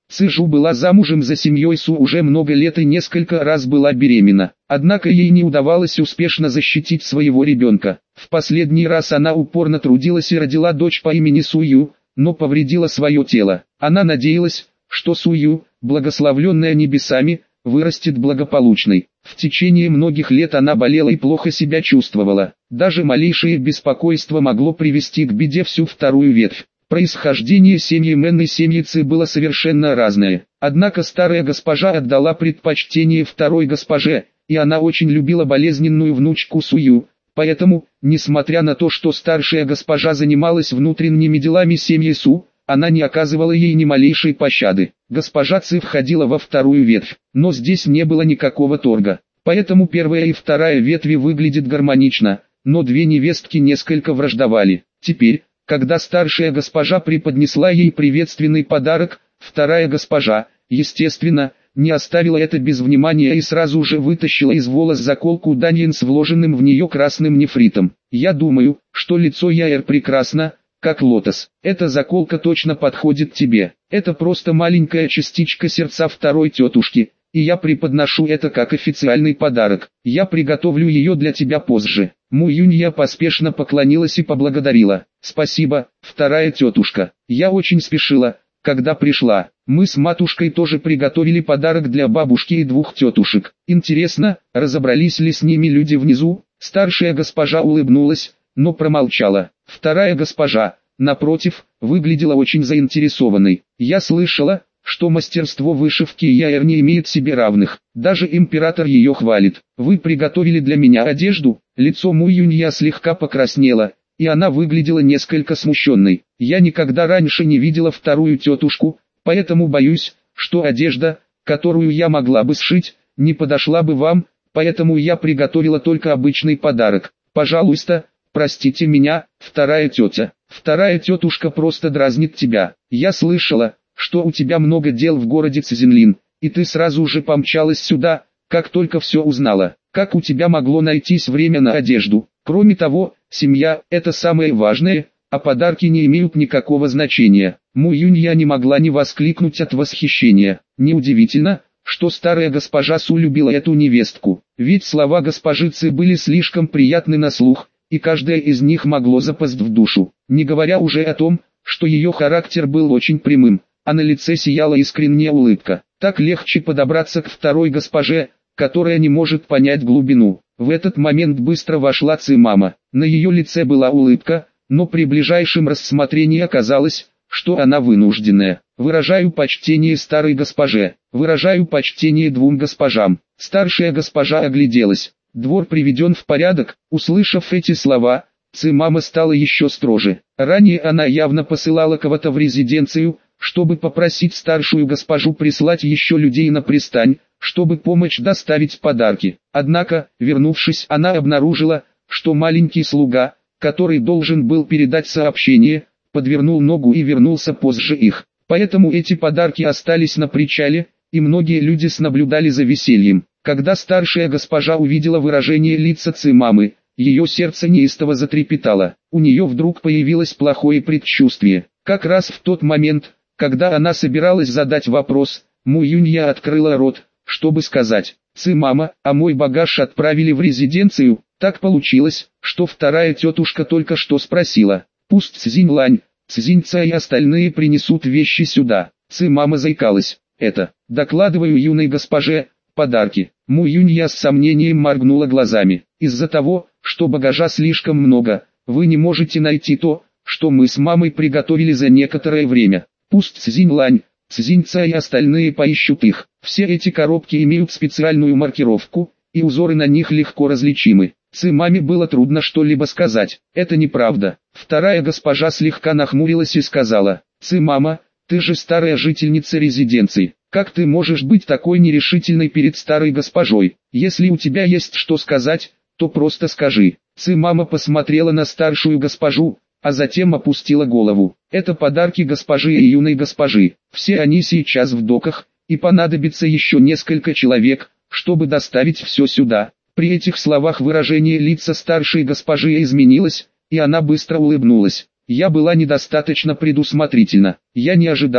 Цзжу была замужем за семьей Су уже много лет и несколько раз была беременна. Однако ей не удавалось успешно защитить своего ребенка. В последний раз она упорно трудилась и родила дочь по имени Сую, но повредила свое тело. Она надеялась, что Сую, благословленная небесами, вырастет благополучной. В течение многих лет она болела и плохо себя чувствовала. Даже малейшее беспокойство могло привести к беде всю вторую ветвь. Происхождение семьи Мэн и семьи Ци было совершенно разное. Однако старая госпожа отдала предпочтение второй госпоже, и она очень любила болезненную внучку Сую. Поэтому, несмотря на то, что старшая госпожа занималась внутренними делами семьи Су, она не оказывала ей ни малейшей пощады. Госпожа Ци входила во вторую ветвь, но здесь не было никакого торга. Поэтому первая и вторая ветви выглядят гармонично, но две невестки несколько враждовали. Теперь, когда старшая госпожа преподнесла ей приветственный подарок, вторая госпожа, естественно, не оставила это без внимания и сразу же вытащила из волос заколку Даньин с вложенным в нее красным нефритом. «Я думаю, что лицо Яэр прекрасно, как лотос. Эта заколка точно подходит тебе. Это просто маленькая частичка сердца второй тетушки, и я преподношу это как официальный подарок. Я приготовлю ее для тебя позже». Му Юнья поспешно поклонилась и поблагодарила. «Спасибо, вторая тетушка. Я очень спешила, когда пришла. Мы с матушкой тоже приготовили подарок для бабушки и двух тетушек. Интересно, разобрались ли с ними люди внизу?» Старшая госпожа улыбнулась, но промолчала. Вторая госпожа, напротив, выглядела очень заинтересованной. «Я слышала, что мастерство вышивки Яэр не имеет себе равных. Даже император ее хвалит. Вы приготовили для меня одежду?» Лицо Му Юнья слегка покраснело, и она выглядела несколько смущенной. «Я никогда раньше не видела вторую тетушку, поэтому боюсь, что одежда, которую я могла бы сшить, не подошла бы вам, поэтому я приготовила только обычный подарок. Пожалуйста, простите меня, вторая тетя. Вторая тетушка просто дразнит тебя. Я слышала, что у тебя много дел в городе Цзинлин, и ты сразу же помчалась сюда, как только все узнала. Как у тебя могло найтись время на одежду? Кроме того, семья – это самое важное, а подарки не имеют никакого значения». Му Юнья не могла не воскликнуть от восхищения. Неудивительно, что старая госпожа Су любила эту невестку, ведь слова госпожи Ци были слишком приятны на слух, и каждое из них могло запасть в душу, не говоря уже о том, что ее характер был очень прямым, а на лице сияла искренняя улыбка. Так легче подобраться к второй госпоже, которая не может понять глубину. В этот момент быстро вошла Ци-мама. На ее лице была улыбка, но при ближайшем рассмотрении оказалось, что она вынужденная. «Выражаю почтение старой госпоже, выражаю почтение двум госпожам». Старшая госпожа огляделась. Двор приведен в порядок. Услышав эти слова, Ци-мама стала еще строже. Ранее она явно посылала кого-то в резиденцию, чтобы попросить старшую госпожу прислать еще людей на пристань, чтобы помочь доставить подарки. Однако, вернувшись, она обнаружила, что маленький слуга, который должен был передать сообщение, подвернул ногу и вернулся позже их. Поэтому эти подарки остались на причале, и многие люди наблюдали за весельем. Когда старшая госпожа увидела выражение лица Ци-мамы, ее сердце неистово затрепетало. У нее вдруг появилось плохое предчувствие. Как раз в тот момент, когда она собиралась задать вопрос, Му Юнья открыла рот, чтобы сказать: «Ци-мама, а мой багаж отправили в резиденцию». Так получилось, что вторая тетушка только что спросила: «Пусть Цзинь-лань, Цзинь-ца и остальные принесут вещи сюда». Ци-мама заикалась: «Это, докладываю юной госпоже, подарки». Му Юнья с сомнением моргнула глазами. «Из-за того, что багажа слишком много, вы не можете найти то, что мы с мамой приготовили за некоторое время. Пусть Цзинь-лань, Цзинь-ца и остальные поищут их. Все эти коробки имеют специальную маркировку, и узоры на них легко различимы». Ци-маме было трудно что-либо сказать. «Это неправда». Вторая госпожа слегка нахмурилась и сказала: «Ци-мама, ты же старая жительница резиденции. Как ты можешь быть такой нерешительной перед старой госпожой? Если у тебя есть что сказать, то просто скажи». Ци-мама посмотрела на старшую госпожу, а затем опустила голову. «Это подарки госпожи и юной госпожи. Все они сейчас в доках, и понадобится еще несколько человек, чтобы доставить все сюда». При этих словах выражение лица старшей госпожи изменилось, и она быстро улыбнулась. «Я была недостаточно предусмотрительна. Я не ожидала,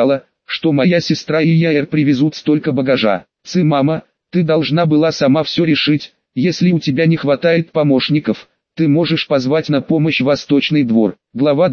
что моя сестра и Яэр привезут столько багажа. Мама, ты должна была сама все решить, если у тебя не хватает помощников, ты можешь позвать на помощь Восточный двор. Глава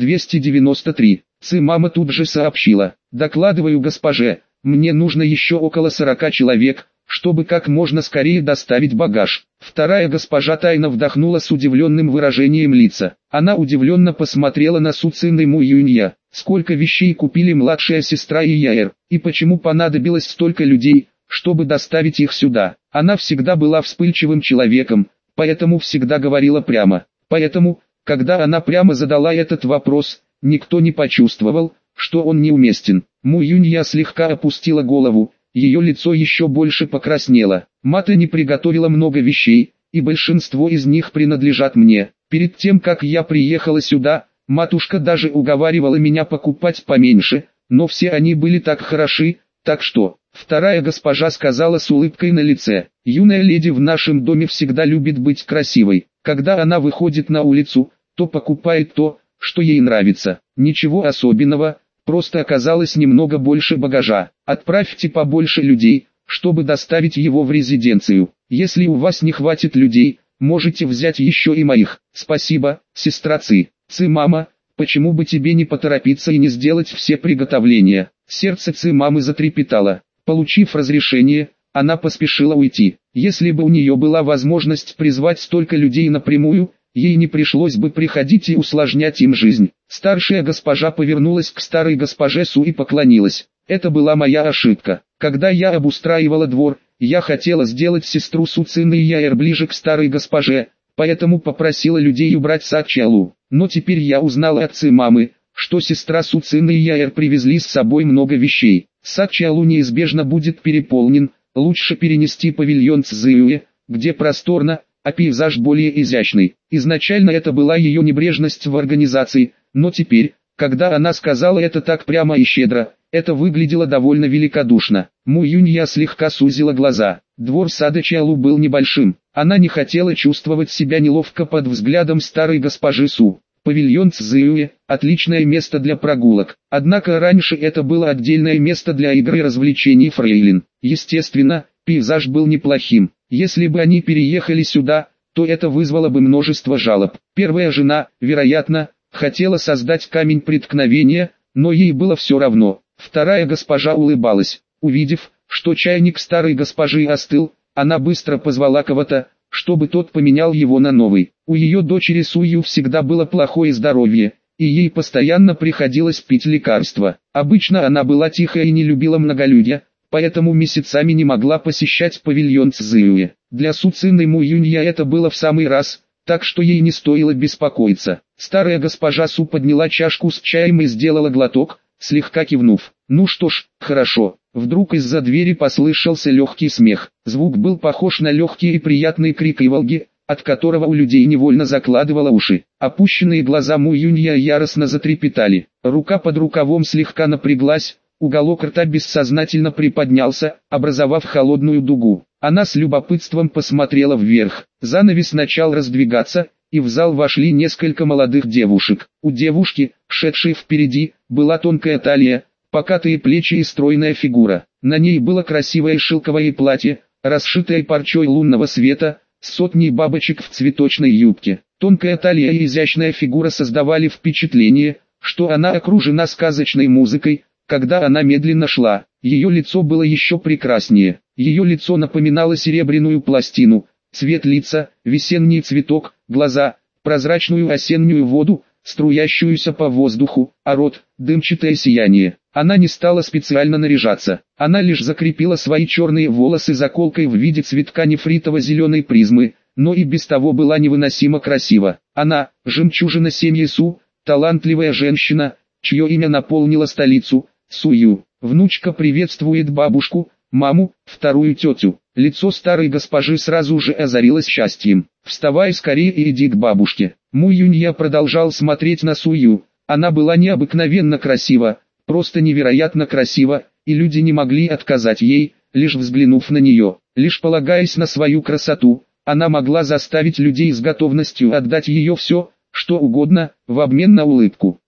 293. Мама тут же сообщила: докладываю госпоже, мне нужно еще около 40 человек, чтобы как можно скорее доставить багаж. Вторая госпожа тайно вдохнула с удивленным выражением лица. Она удивленно посмотрела на Суцин Му Юнья. Сколько вещей купили младшая сестра и Яэр, и почему понадобилось столько людей, чтобы доставить их сюда? Она всегда была вспыльчивым человеком, поэтому всегда говорила прямо. Поэтому, когда она прямо задала этот вопрос, никто не почувствовал, что он неуместен. Му Юнья слегка опустила голову, ее лицо еще больше покраснело. Мата не приготовила много вещей, и большинство из них принадлежат мне. Перед тем как я приехала сюда, матушка даже уговаривала меня покупать поменьше, но все они были так хороши, так что... Вторая госпожа сказала с улыбкой на лице: юная леди в нашем доме всегда любит быть красивой. Когда она выходит на улицу, то покупает то, что ей нравится. Ничего особенного, просто оказалось немного больше багажа. Отправьте побольше людей, чтобы доставить его в резиденцию. Если у вас не хватит людей, можете взять еще и моих. Спасибо, сестра Ци. Мама, почему бы тебе не поторопиться и не сделать все приготовления? Сердце мамы затрепетало. Получив разрешение, она поспешила уйти. Если бы у нее была возможность призвать столько людей напрямую, ей не пришлось бы приходить и усложнять им жизнь. Старшая госпожа повернулась к старой госпоже Су и поклонилась. Это была моя ошибка. Когда я обустраивала двор, я хотела сделать сестру Суцин и Яэр ближе к старой госпоже, поэтому попросила людей убрать сад Чалу. Но теперь я узнала от мамы, что сестра Суцин и Яэр привезли с собой много вещей. Сад Чалу неизбежно будет переполнен, лучше перенести павильон Цзюэ, где просторно, а пейзаж более изящный. Изначально это была ее небрежность в организации, но теперь, когда она сказала это так прямо и щедро, это выглядело довольно великодушно. Му Юнья слегка сузила глаза. Двор сада Чалу был небольшим. Она не хотела чувствовать себя неловко под взглядом старой госпожи Су. Павильон Цзюэ – отличное место для прогулок. Однако раньше это было отдельное место для игр и развлечений фрейлин. Естественно, пейзаж был неплохим. Если бы они переехали сюда, то это вызвало бы множество жалоб. Первая жена, вероятно, хотела создать камень преткновения, но ей было все равно. Вторая госпожа улыбалась. Увидев, что чайник старой госпожи остыл, она быстро позвала кого-то, чтобы тот поменял его на новый. У ее дочери Сую всегда было плохое здоровье, и ей постоянно приходилось пить лекарства. Обычно она была тихая и не любила многолюдья, поэтому месяцами не могла посещать павильон Цзюэ. Для Суцин и Му Юнья это было в самый раз, так что ей не стоило беспокоиться. Старая госпожа Су подняла чашку с чаем и сделала глоток, слегка кивнув. Ну что ж, хорошо. Вдруг из-за двери послышался легкий смех. Звук был похож на легкий и приятный крик Иволги, от которого у людей невольно закладывало уши. Опущенные глаза Му Юнья яростно затрепетали. Рука под рукавом слегка напряглась, уголок рта бессознательно приподнялся, образовав холодную дугу. Она с любопытством посмотрела вверх. Занавес начал раздвигаться, и в зал вошли несколько молодых девушек. У девушки, шедшей впереди, была тонкая талия, покатые плечи и стройная фигура. На ней было красивое шелковое платье, расшитое парчой лунного света, с сотней бабочек в цветочной юбке. Тонкая талия и изящная фигура создавали впечатление, что она окружена сказочной музыкой, когда она медленно шла. Ее лицо было еще прекраснее. Ее лицо напоминало серебряную пластину, цвет лица, весенний цветок, глаза, прозрачную осеннюю воду, струящуюся по воздуху, а рот – дымчатое сияние. Она не стала специально наряжаться. Она лишь закрепила свои черные волосы заколкой в виде цветка нефритово-зеленой призмы, но и без того была невыносимо красива. Она – жемчужина семьи Су, талантливая женщина, чье имя наполнило столицу, Сую. Внучка приветствует бабушку, маму, вторую тетю. Лицо старой госпожи сразу же озарилось счастьем. «Вставай скорее и иди к бабушке». Му Юнья продолжал смотреть на Сую. Она была необыкновенно красива, просто невероятно красива, и люди не могли отказать ей, лишь взглянув на нее. Лишь полагаясь на свою красоту, она могла заставить людей с готовностью отдать ее все, что угодно, в обмен на улыбку.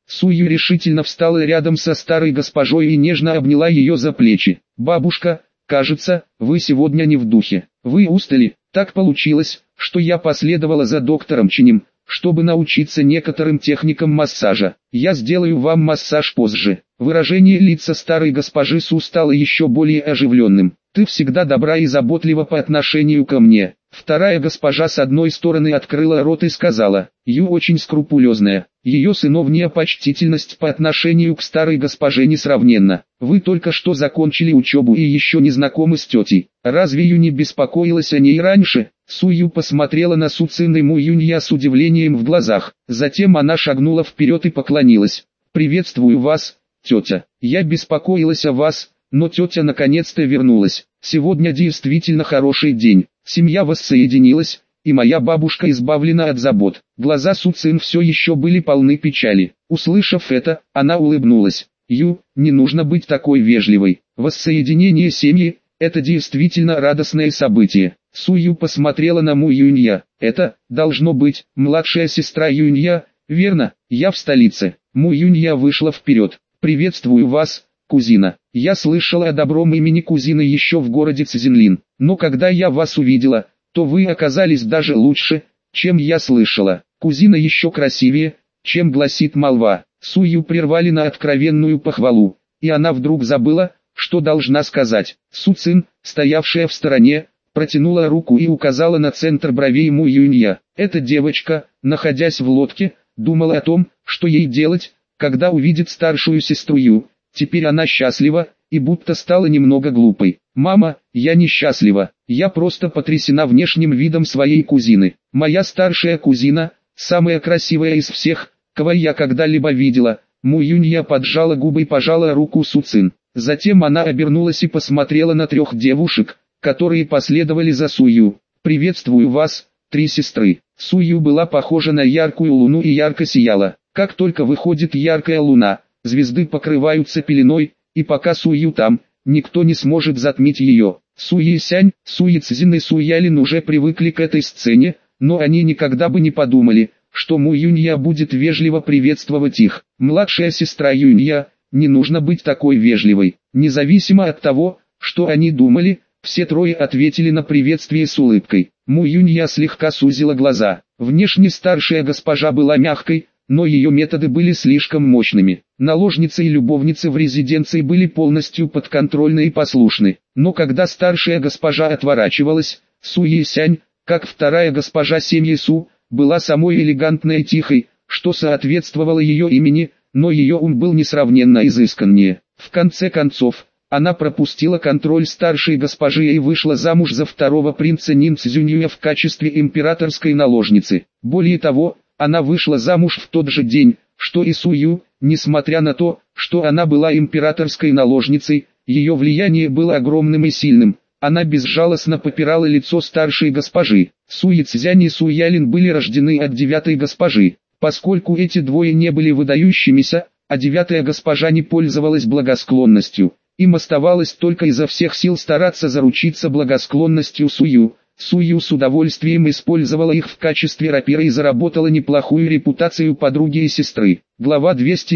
Сую решительно встала рядом со старой госпожой и нежно обняла ее за плечи. «Бабушка, кажется, вы сегодня не в духе. Вы устали?» Так получилось, что я последовала за доктором Чинем, чтобы научиться некоторым техникам массажа. Я сделаю вам массаж позже. Выражение лица старой госпожи Су стало еще более оживленным. Ты всегда добра и заботлива по отношению ко мне. Вторая госпожа с одной стороны открыла рот и сказала: Ю очень скрупулезная. Ее сыновняя почтительность по отношению к старой госпоже несравненна. Вы только что закончили учебу и еще не знакомы с тетей. Разве Ю не беспокоилась о ней раньше? Су Ю посмотрела на Су Цин и Му Юнья с удивлением в глазах. Затем она шагнула вперед и поклонилась. «Приветствую вас, тетя. Я беспокоилась о вас, но тетя наконец-то вернулась. Сегодня действительно хороший день. Семья воссоединилась, и моя бабушка избавлена от забот». Глаза Су Цин все еще были полны печали. Услышав это, она улыбнулась. «Ю, не нужно быть такой вежливой. Воссоединение семьи – это действительно радостное событие». Су Ю посмотрела на Му Юнья. «Это, должно быть, младшая сестра Юнья, верно? Я в столице». Му Юнья вышла вперед. «Приветствую вас, кузина. Я слышала о добром имени кузины еще в городе Цзинлин, но когда я вас увидела, то вы оказались даже лучше, чем я слышала. Кузина еще красивее, чем гласит молва». Су Ю прервали на откровенную похвалу, и она вдруг забыла, что должна сказать. Су Цин, стоявшая в стороне, протянула руку и указала на центр бровей Му Юнья. Эта девочка, находясь в лодке, думала о том, что ей делать, когда увидит старшую сестру Ю. Теперь она счастлива, и будто стала немного глупой. «Мама, я не счастлива, я просто потрясена внешним видом своей кузины. Моя старшая кузина, самая красивая из всех, кого я когда-либо видела». Му Юнья поджала губы и пожала руку Су Цин. Затем она обернулась и посмотрела на трех девушек, которые последовали за Су Ю. «Приветствую вас, три сестры». Су Ю была похожа на яркую луну и ярко сияла. Как только выходит яркая луна, звезды покрываются пеленой, и пока Су Ю там, никто не сможет затмить ее. Су Есянь, Су Яцзин и Су Ялин уже привыкли к этой сцене, но они никогда бы не подумали, что Му Юнья будет вежливо приветствовать их. Младшая сестра Юнья, не нужно быть такой вежливой. Независимо от того, что они думали, все трое ответили на приветствие с улыбкой. Му Юнья слегка сузила глаза. Внешне старшая госпожа была мягкой, но ее методы были слишком мощными. Наложницы и любовницы в резиденции были полностью подконтрольны и послушны. Но когда старшая госпожа отворачивалась, Су Есянь, как вторая госпожа семьи Су, была самой элегантной и тихой, что соответствовало ее имени, но ее ум был несравненно изысканнее. В конце концов, она пропустила контроль старшей госпожи и вышла замуж за второго принца Нин Цзюньюя в качестве императорской наложницы. Более того, она вышла замуж в тот же день, что и Су Ю. Несмотря на то, что она была императорской наложницей, ее влияние было огромным и сильным. Она безжалостно попирала лицо старшей госпожи. Су Яцзянь и Су Ялин были рождены от девятой госпожи. Поскольку эти двое не были выдающимися, а девятая госпожа не пользовалась благосклонностью, им оставалось только изо всех сил стараться заручиться благосклонностью Су Ю. Су Ю с удовольствием использовала их в качестве рапира и заработала неплохую репутацию подруги и сестры. Глава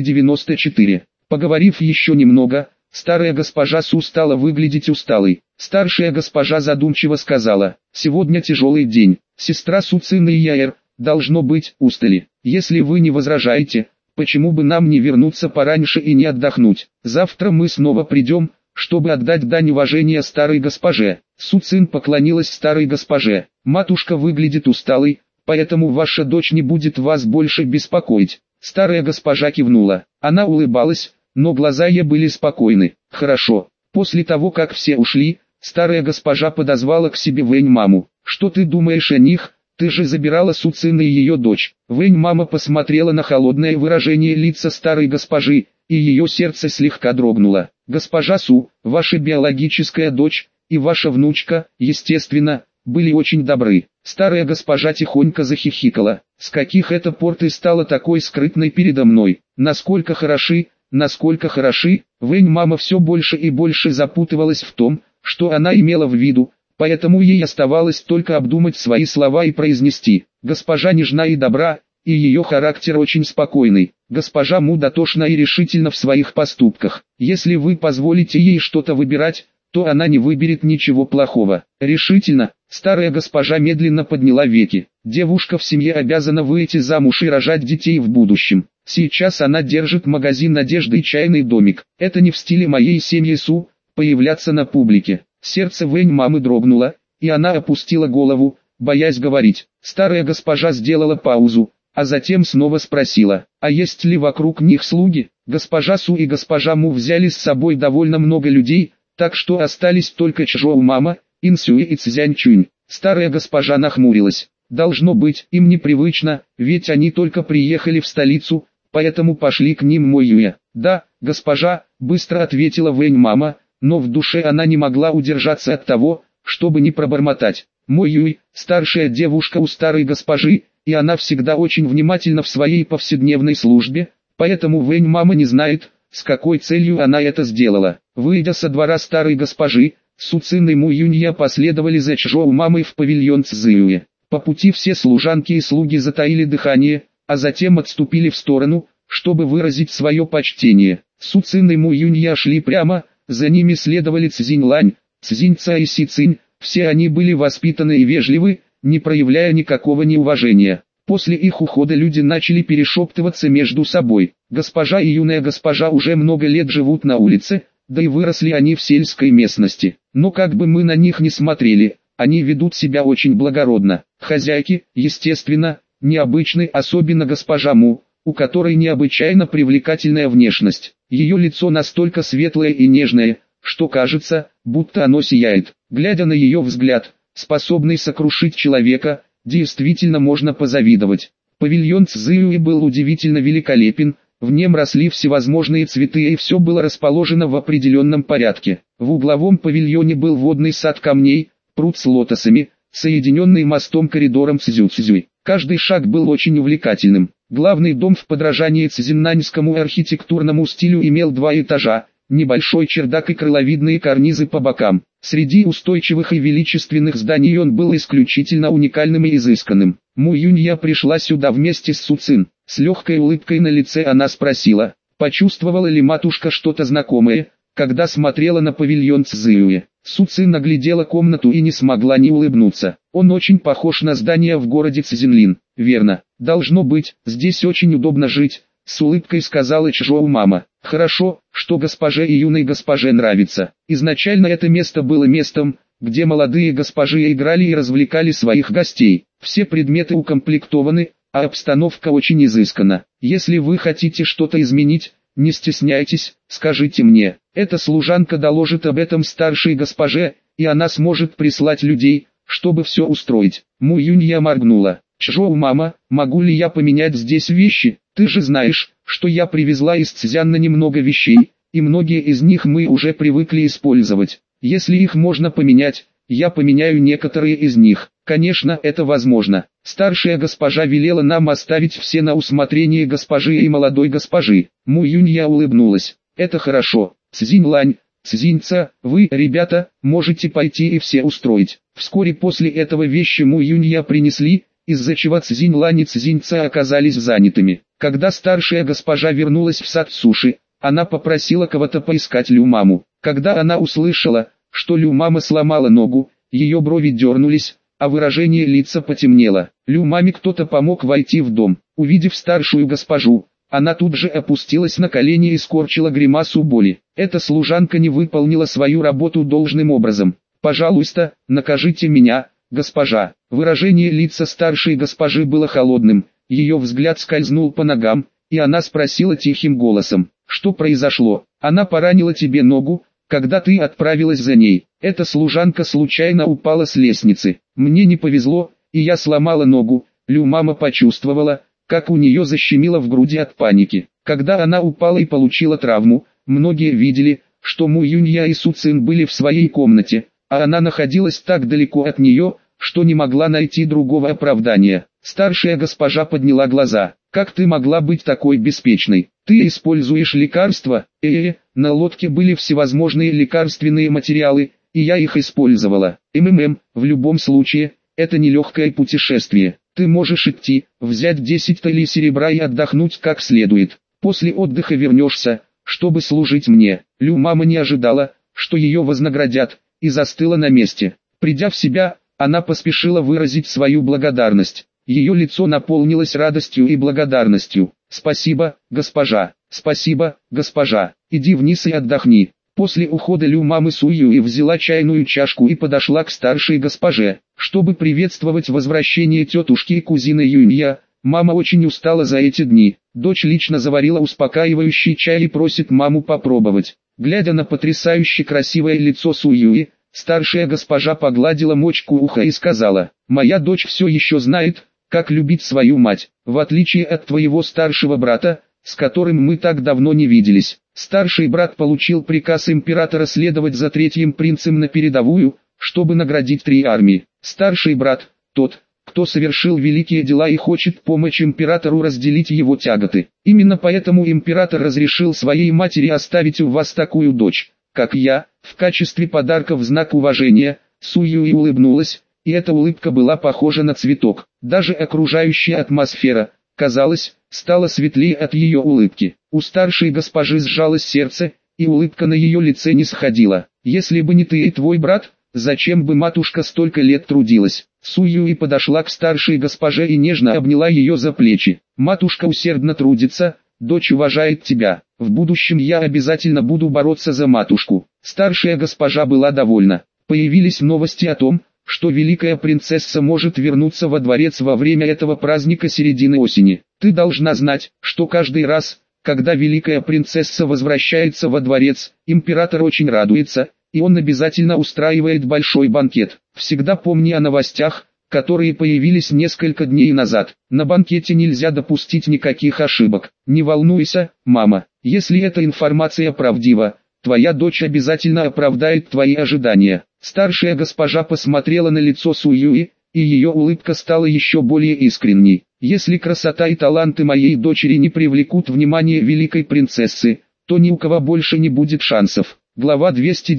294. Поговорив еще немного, старая госпожа Су стала выглядеть усталой. Старшая госпожа задумчиво сказала: «Сегодня тяжелый день. Сестра Су Цин и Яэр, должно быть, устали. Если вы не возражаете, почему бы нам не вернуться пораньше и не отдохнуть? Завтра мы снова придем, чтобы отдать дань уважения старой госпоже». Су Цин поклонилась старой госпоже. «Матушка выглядит усталой, поэтому ваша дочь не будет вас больше беспокоить». Старая госпожа кивнула. Она улыбалась, но глаза ее были спокойны. «Хорошо». После того, как все ушли, старая госпожа подозвала к себе Вэнь-маму. «Что ты думаешь о них? Ты же забирала Су Цин и ее дочь». Вэнь-мама посмотрела на холодное выражение лица старой госпожи, и ее сердце слегка дрогнуло. «Госпожа Су, ваша биологическая дочь и ваша внучка, естественно, были очень добры». Старая госпожа тихонько захихикала. «С каких это пор ты стала такой скрытной передо мной? Насколько хороши, насколько хороши?» Вэнь-мама все больше и больше запутывалась в том, что она имела в виду, поэтому ей оставалось только обдумать свои слова и произнести: «Госпожа нежна и добра, и ее характер очень спокойный. Госпожа Му дотошна и решительна в своих поступках. Если вы позволите ей что-то выбирать, то она не выберет ничего плохого. Решительно, старая госпожа медленно подняла веки. Девушка в семье обязана выйти замуж и рожать детей в будущем. Сейчас она держит магазин одежды и чайный домик. Это не в стиле моей семьи Су, появляться на публике. Сердце Вэнь мамы дрогнуло, и она опустила голову, боясь говорить. Старая госпожа сделала паузу, а затем снова спросила, а есть ли вокруг них слуги? Госпожа Су и госпожа Му взяли с собой довольно много людей, так что остались только Чжоу мама, Ин Сюэ и Цзянь Чунь. Старая госпожа нахмурилась. Должно быть, им непривычно, ведь они только приехали в столицу, поэтому пошли к ним Мо Юэ. Да, госпожа, быстро ответила Вэнь мама, но в душе она не могла удержаться от того, чтобы не пробормотать. Мо Юй, старшая девушка у старой госпожи, и она всегда очень внимательна в своей повседневной службе, поэтому Вэнь мама не знает, с какой целью она это сделала. Выйдя со двора старой госпожи, Су Цин и Му Юнья последовали за Чжоу мамой в павильон Цзюэ. По пути все служанки и слуги затаили дыхание, а затем отступили в сторону, чтобы выразить свое почтение. Су Цин и Му Юнья шли прямо, за ними следовали Цзинь Лань, Цзинь Ца и Си Цинь, все они были воспитаны и вежливы, не проявляя никакого неуважения. После их ухода люди начали перешептываться между собой. Госпожа и юная госпожа уже много лет живут на улице, да и выросли они в сельской местности. Но как бы мы на них ни смотрели, они ведут себя очень благородно. Хозяйки, естественно, необычны, особенно госпожа Му, у которой необычайно привлекательная внешность. Ее лицо настолько светлое и нежное, что кажется, будто оно сияет. Глядя на ее взгляд, способный сокрушить человека, действительно можно позавидовать. Павильон Цзюэ был удивительно великолепен, в нем росли всевозможные цветы и все было расположено в определенном порядке. В угловом павильоне был водный сад камней, пруд с лотосами, соединенный мостом-коридором Цзю-Цзюй. Каждый шаг был очень увлекательным. Главный дом в подражании цзиннаньскому архитектурному стилю имел 2 этажа, небольшой чердак и крыловидные карнизы по бокам. Среди устойчивых и величественных зданий он был исключительно уникальным и изысканным. Му Юнья пришла сюда вместе с Су Цин. С легкой улыбкой на лице она спросила, почувствовала ли матушка что-то знакомое, когда смотрела на павильон Цзюэ. Су Цин оглядела комнату и не смогла не улыбнуться. Он очень похож на здание в городе Цзинлин. Верно, должно быть, здесь очень удобно жить, с улыбкой сказала Чжоу мама. Хорошо, что госпоже и юной госпоже нравится. Изначально это место было местом, где молодые госпожи играли и развлекали своих гостей. Все предметы укомплектованы, а обстановка очень изысканна. Если вы хотите что-то изменить, не стесняйтесь, скажите мне. Эта служанка доложит об этом старшей госпоже, и она сможет прислать людей, чтобы все устроить. Му Юнья моргнула. Чжоу мама, могу ли я поменять здесь вещи? Ты же знаешь, что я привезла из Цзяна немного вещей, и многие из них мы уже привыкли использовать. Если их можно поменять, я поменяю некоторые из них. Конечно, это возможно. Старшая госпожа велела нам оставить все на усмотрение госпожи и молодой госпожи. Му Юнья улыбнулась. Это хорошо. Цзинь Лань, Цзинь Ца, вы, ребята, можете пойти и все устроить. Вскоре после этого вещи Му Юнья принесли, из-за чего Цзинь Лань и Цзинь Ца оказались занятыми. Когда старшая госпожа вернулась в сад суши, она попросила кого-то поискать Лю маму. Когда она услышала, что Лю мама сломала ногу, ее брови дернулись, а выражение лица потемнело. Лю маме кто-то помог войти в дом. Увидев старшую госпожу, она тут же опустилась на колени и скорчила гримасу боли. Эта служанка не выполнила свою работу должным образом. «Пожалуйста, накажите меня, госпожа». Выражение лица старшей госпожи было холодным, ее взгляд скользнул по ногам, и она спросила тихим голосом, что произошло. Она поранила тебе ногу, когда ты отправилась за ней. Эта служанка случайно упала с лестницы. Мне не повезло, и я сломала ногу. Лю мама почувствовала, как у нее защемило в груди от паники. Когда она упала и получила травму, многие видели, что Му Юнья и Су Цин были в своей комнате, а она находилась так далеко от нее, что не могла найти другого оправдания. Старшая госпожа подняла глаза. «Как ты могла быть такой беспечной? Ты используешь лекарства?» На лодке были всевозможные лекарственные материалы, и я их использовала. В любом случае, это нелегкое путешествие. Ты можешь идти, взять 10 талей серебра и отдохнуть как следует. После отдыха вернешься, чтобы служить мне. Мама не ожидала, что ее вознаградят, и застыла на месте. Придя в себя, она поспешила выразить свою благодарность. Ее лицо наполнилось радостью и благодарностью. «Спасибо, госпожа, спасибо, госпожа, иди вниз и отдохни». После ухода мамы Суюи взяла чайную чашку и подошла к старшей госпоже, чтобы приветствовать возвращение тетушки и кузины Юнья. Мама очень устала за эти дни. Дочь лично заварила успокаивающий чай и просит маму попробовать. Глядя на потрясающе красивое лицо Суюи, старшая госпожа погладила мочку уха и сказала: «Моя дочь все еще знает, как любить свою мать, в отличие от твоего старшего брата, с которым мы так давно не виделись». Старший брат получил приказ императора следовать за третьим принцем на передовую, чтобы наградить 3 армии. Старший брат – тот, кто совершил великие дела и хочет помочь императору разделить его тяготы. Именно поэтому император разрешил своей матери оставить у вас такую дочь, как я, в качестве подарка в знак уважения. Суюи улыбнулась, и эта улыбка была похожа на цветок. Даже окружающая атмосфера, казалось, стала светлее от ее улыбки. У старшей госпожи сжалось сердце, и улыбка на ее лице не сходила. «Если бы не ты и твой брат, зачем бы матушка столько лет трудилась?» Суюи подошла к старшей госпоже и нежно обняла ее за плечи. «Матушка усердно трудится, дочь уважает тебя. В будущем я обязательно буду бороться за матушку». Старшая госпожа была довольна. Появились новости о том, что великая принцесса может вернуться во дворец во время этого праздника середины осени. Ты должна знать, что каждый раз, когда великая принцесса возвращается во дворец, император очень радуется, и он обязательно устраивает большой банкет. Всегда помни о новостях, которые появились несколько дней назад. На банкете нельзя допустить никаких ошибок. Не волнуйся, мама, если эта информация правдива, твоя дочь обязательно оправдает твои ожидания. Старшая госпожа посмотрела на лицо Суюи, и ее улыбка стала еще более искренней. Если красота и таланты моей дочери не привлекут внимание великой принцессы, то ни у кого больше не будет шансов. Глава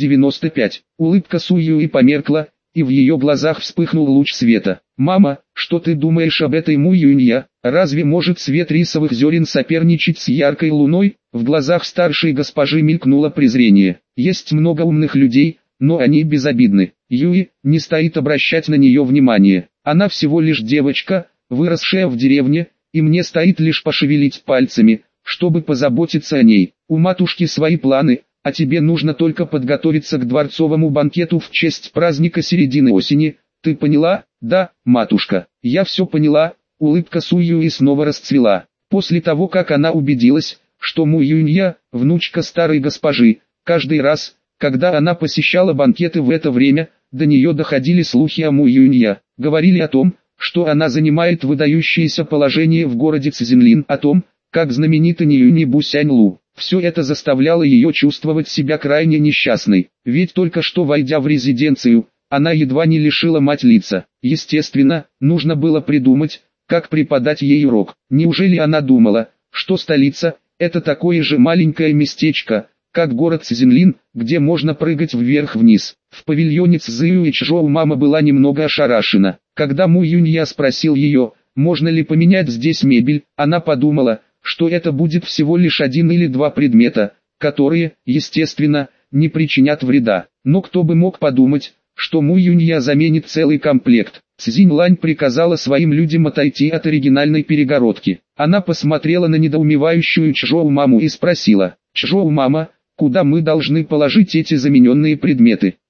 295. Улыбка Суюи померкла, и в ее глазах вспыхнул луч света. «Мама, что ты думаешь об этой Му Юнья? Разве может свет рисовых зерен соперничать с яркой луной?» В глазах старшей госпожи мелькнуло презрение. «Есть много умных людей, но они безобидны. Юи, не стоит обращать на нее внимание. Она всего лишь девочка, выросшая в деревне, и мне стоит лишь пошевелить пальцами, чтобы позаботиться о ней. У матушки свои планы, а тебе нужно только подготовиться к дворцовому банкету в честь праздника середины осени. Ты поняла?» «Да, матушка, я все поняла». Улыбка Суюи снова расцвела. После того, как она убедилась, что Му Юнья, внучка старой госпожи, каждый раз, когда она посещала банкеты в это время, до нее доходили слухи о Му Юнья. Говорили о том, что она занимает выдающееся положение в городе Цзинлин, о том, как знаменита Ниюни Бусяньлу. Все это заставляло ее чувствовать себя крайне несчастной, ведь только что войдя в резиденцию, она едва не лишила мать лица. Естественно, нужно было придумать, как преподать ей урок. Неужели она думала, что столица – это такое же маленькое местечко, как город Цзинлин, где можно прыгать вверх-вниз? В павильоне Цзюи и Чжоу мама была немного ошарашена. Когда Му Юнья спросил ее, можно ли поменять здесь мебель, она подумала, что это будет всего лишь 1 или 2 предмета, которые, естественно, не причинят вреда. Но кто бы мог подумать, что Му Юнья заменит целый комплект. Цзинь Лань приказала своим людям отойти от оригинальной перегородки. Она посмотрела на недоумевающую Чжоу маму и спросила: «Чжоу мама, куда мы должны положить эти замененные предметы?»